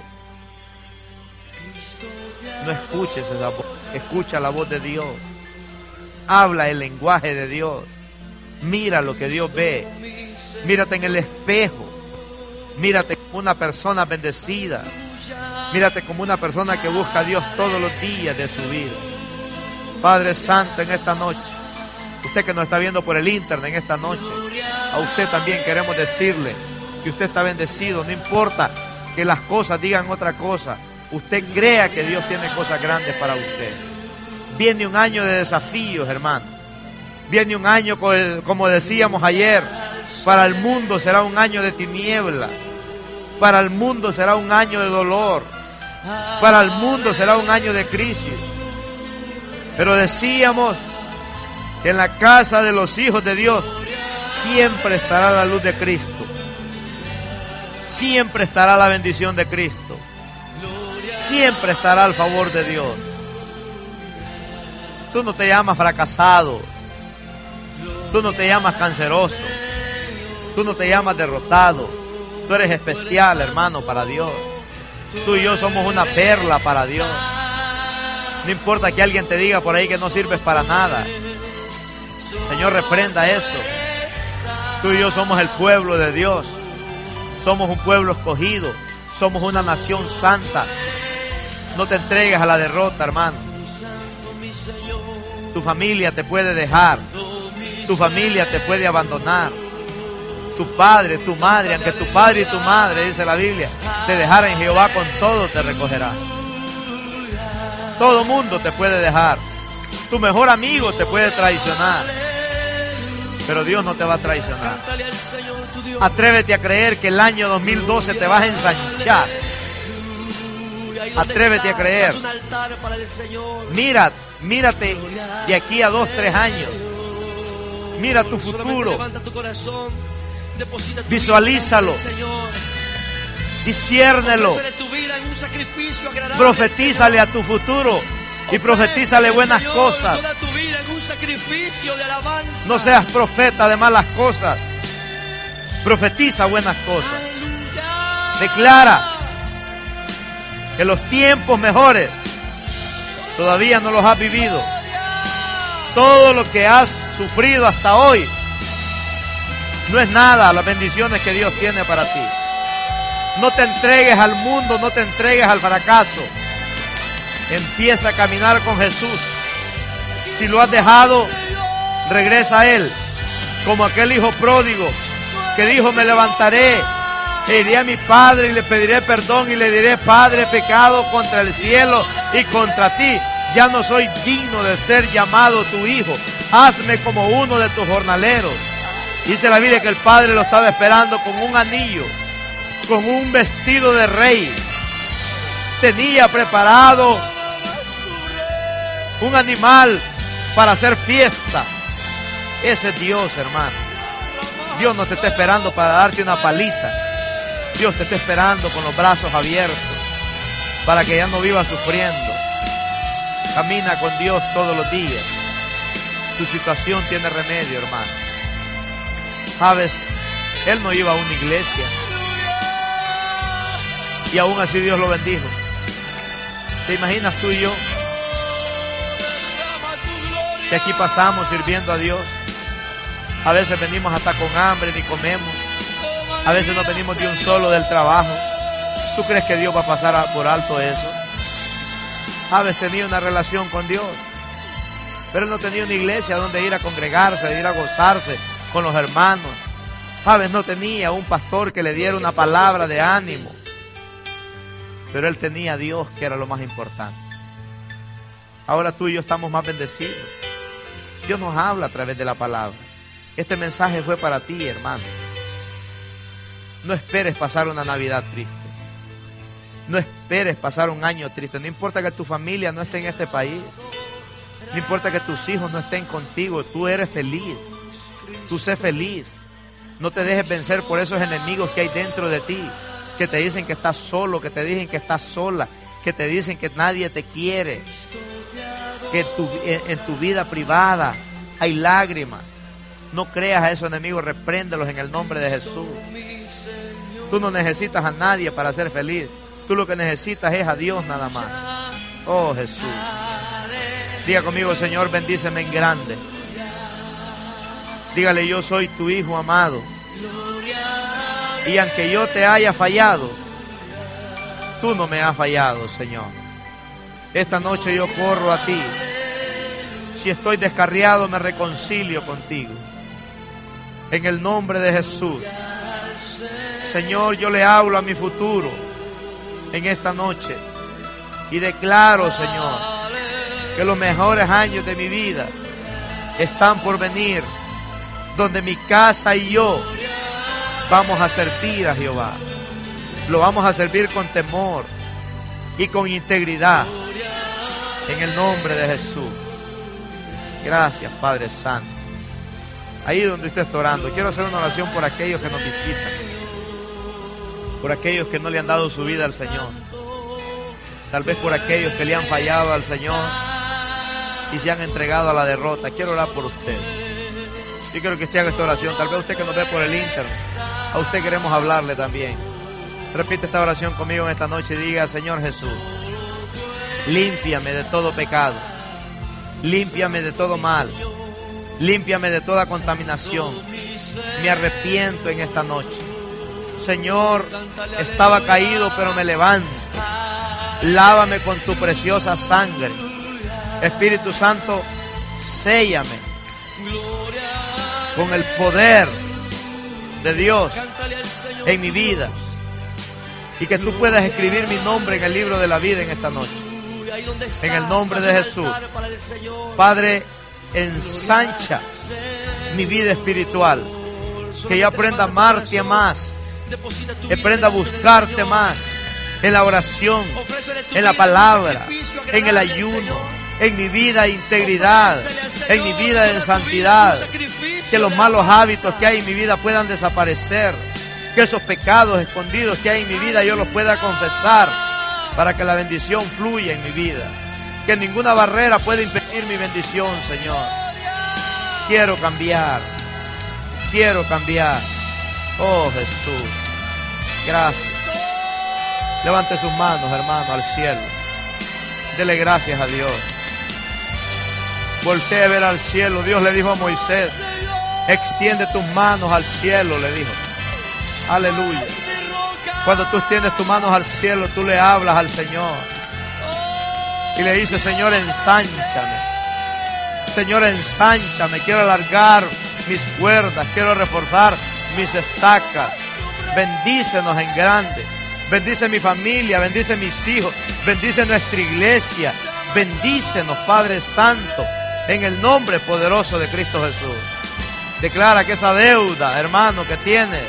No escuches esa voz, escucha la voz de Dios. Habla el lenguaje de Dios. Mira lo que Dios ve. Mírate en el espejo. Mírate como una persona bendecida. Mírate como una persona que busca a Dios todos los días de su vida. Padre Santo, en esta noche, usted que nos está viendo por el internet en esta noche, a usted también queremos decirle que usted está bendecido. No importa que las cosas digan otra cosa. Usted crea que Dios tiene cosas grandes para usted. Viene un año de desafíos, hermano. Viene un año, como decíamos ayer, para el mundo será un año de tiniebla. Para el mundo será un año de dolor. Para el mundo será un año de crisis. Pero decíamos que en la casa de los hijos de Dios siempre estará la luz de Cristo. Siempre estará la bendición de Cristo. Siempre estará el favor de Dios. Tú no te llamas fracasado. Tú no te llamas canceroso. Tú no te llamas derrotado. Tú eres especial, hermano, para Dios. Tú y yo somos una perla para Dios. No importa que alguien te diga por ahí que no sirves para nada. Señor, reprenda eso. Tú y yo somos el pueblo de Dios. Somos un pueblo escogido. Somos una nación santa. No te entregues a la derrota, hermano. Tu familia te puede dejar. Tu familia te puede abandonar. Tu padre, tu madre, aunque tu padre y tu madre, dice la Biblia, te dejaren, Jehová con todo te recogerá. Todo mundo te puede dejar. Tu mejor amigo te puede traicionar. Pero Dios no te va a traicionar. Atrévete a creer que el año dos mil doce te vas a ensanchar. Atrévete a creer. Mira, mírate de aquí a dos, tres años. Mira tu futuro. Visualízalo. Disciérnelo. Profetízale a tu futuro y profetízale buenas cosas. No seas profeta de malas cosas. Profetiza buenas cosas. Declara que los tiempos mejores todavía no los has vivido. Todo lo que has sufrido hasta hoy no es nada a las bendiciones que Dios tiene para ti. No te entregues al mundo, no te entregues al fracaso. Empieza a caminar con Jesús. Si lo has dejado, regresa a Él. Como aquel hijo pródigo que dijo: me levantaré e iré a mi padre y le pediré perdón y le diré: Padre, he pecado contra el cielo y contra ti. Ya no soy digno de ser llamado tu hijo. Hazme como uno de tus jornaleros. Dice la Biblia que el padre lo estaba esperando con un anillo, con un vestido de rey. Tenía preparado un animal para hacer fiesta. Ese es Dios, hermano. Dios no te está esperando para darte una paliza. Dios te está esperando con los brazos abiertos para que ya no vivas sufriendo. Camina con Dios todos los días. Tu situación tiene remedio, hermano. Sabes, él no iba a una iglesia y aún así Dios lo bendijo. ¿Te imaginas tú y yo que aquí pasamos sirviendo a Dios? A veces venimos hasta con hambre, ni comemos. A veces no venimos de un solo del trabajo. ¿Tú crees que Dios va a pasar por alto eso? Habes tenido una relación con Dios, pero él no tenía una iglesia donde ir a congregarse, ir a gozarse, con los hermanos. Javes no tenía un pastor que le diera una palabra de ánimo, pero él tenía a Dios, que era lo más importante. Ahora tú y yo estamos más bendecidos. Dios nos habla a través de la palabra. Este mensaje fue para ti, hermano. No esperes pasar una Navidad triste. No esperes pasar un año triste. No importa que tu familia no esté en este país. No importa que tus hijos no estén contigo. Tú eres feliz. Tú sé feliz. No te dejes vencer por esos enemigos que hay dentro de ti, que te dicen que estás solo, que te dicen que estás sola, que te dicen que nadie te quiere, que tu, en, en tu vida privada hay lágrimas. No creas a esos enemigos, repréndelos en el nombre de Jesús. Tú no necesitas a nadie para ser feliz. Tú lo que necesitas es a Dios nada más. Oh Jesús. Diga conmigo: Señor, bendíceme en grande. Dígale: yo soy tu hijo amado. Y aunque yo te haya fallado, tú no me has fallado, Señor. Esta noche yo corro a ti. Si estoy descarriado, me reconcilio contigo. En el nombre de Jesús. Señor, yo le hablo a mi futuro en esta noche y declaro, Señor, que los mejores años de mi vida están por venir, donde mi casa y yo vamos a servir a Jehová. Lo vamos a servir con temor y con integridad, en el nombre de Jesús. Gracias, Padre Santo. Ahí donde usted está orando, quiero hacer una oración por aquellos que nos visitan, por aquellos que no le han dado su vida al Señor, tal vez por aquellos que le han fallado al Señor y se han entregado a la derrota. Quiero orar por usted. Yo quiero que usted haga esta oración. Tal vez usted que nos ve por el internet, a usted queremos hablarle también. Repite esta oración conmigo en esta noche y diga: Señor Jesús, límpiame de todo pecado, límpiame de todo mal, límpiame de toda contaminación. Me arrepiento en esta noche. Señor, estaba caído, pero me levanto. Lávame con tu preciosa sangre. Espíritu Santo, séllame con el poder de Dios en mi vida, y que tú puedas escribir mi nombre en el libro de la vida en esta noche. En el nombre de Jesús. Padre, ensancha mi vida espiritual, que yo aprenda a amarte más, que aprenda a buscarte más en la oración, en la palabra, en el ayuno, en mi vida de integridad, en mi vida de santidad. Que los malos hábitos que hay en mi vida puedan desaparecer, que esos pecados escondidos que hay en mi vida yo los pueda confesar, para que la bendición fluya en mi vida. Que ninguna barrera pueda impedir mi bendición, Señor. Quiero cambiar, quiero cambiar. Oh Jesús, gracias. Levante sus manos, hermano, al cielo. Dele gracias a Dios. Voltee a ver al cielo. Dios le dijo a Moisés: extiende tus manos al cielo, le dijo. Aleluya. Cuando tú extiendes tus manos al cielo, tú le hablas al Señor y le dices: Señor, ensánchame. Señor, ensánchame. Quiero alargar mis cuerdas, quiero reforzar mis estacas. Bendícenos en grande. Bendice mi familia, bendice mis hijos, bendice nuestra iglesia. Bendícenos, Padre Santo, en el nombre poderoso de Cristo Jesús. Declara que esa deuda, hermano, que tienes,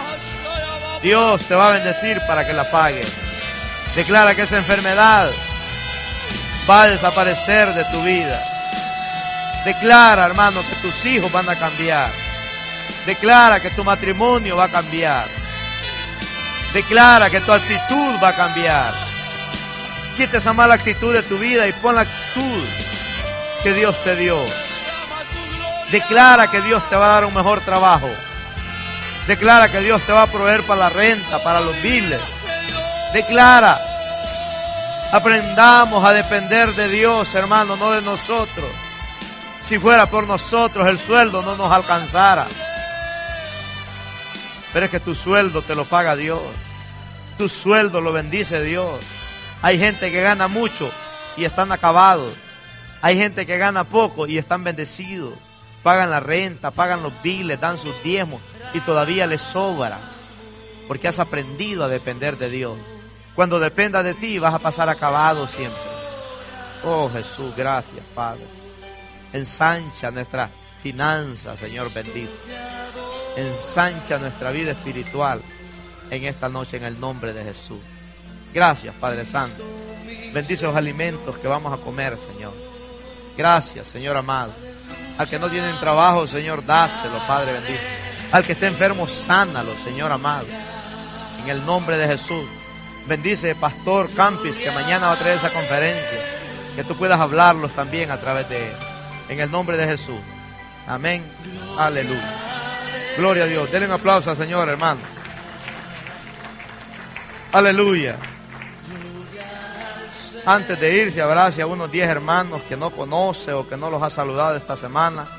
Dios te va a bendecir para que la pagues. Declara que esa enfermedad va a desaparecer de tu vida. Declara, hermano, que tus hijos van a cambiar. Declara que tu matrimonio va a cambiar. Declara que tu actitud va a cambiar. Quita esa mala actitud de tu vida y pon la actitud que Dios te dio. Declara que Dios te va a dar un mejor trabajo. Declara que Dios te va a proveer para la renta, para los biles. Declara. Aprendamos a depender de Dios, hermano, no de nosotros. Si fuera por nosotros, el sueldo no nos alcanzara. Pero es que tu sueldo te lo paga Dios. Tu sueldo lo bendice Dios. Hay gente que gana mucho y están acabados. Hay gente que gana poco y están bendecidos. pagan la renta, pagan los biles, dan sus diezmos y todavía les sobra, porque has aprendido a depender de Dios. Cuando dependas de ti vas a pasar acabado siempre. Oh Jesús, gracias Padre. Ensancha nuestras finanzas, Señor bendito. Ensancha nuestra vida espiritual en esta noche en el nombre de Jesús. Gracias Padre Santo. Bendice los alimentos que vamos a comer, Señor. Gracias, Señor amado. Al que no tiene trabajo, Señor, dáselo, Padre bendito. Al que esté enfermo, sánalo, Señor amado. En el nombre de Jesús. Bendice Pastor Campis, que mañana va a traer esa conferencia. Que tú puedas hablarlos también a través de él. En el nombre de Jesús. Amén. Aleluya. Gloria a Dios. Denle un aplauso al Señor, hermano. Aleluya. Antes de irse, abrace a unos diez hermanos que no conoce o que no los ha saludado esta semana.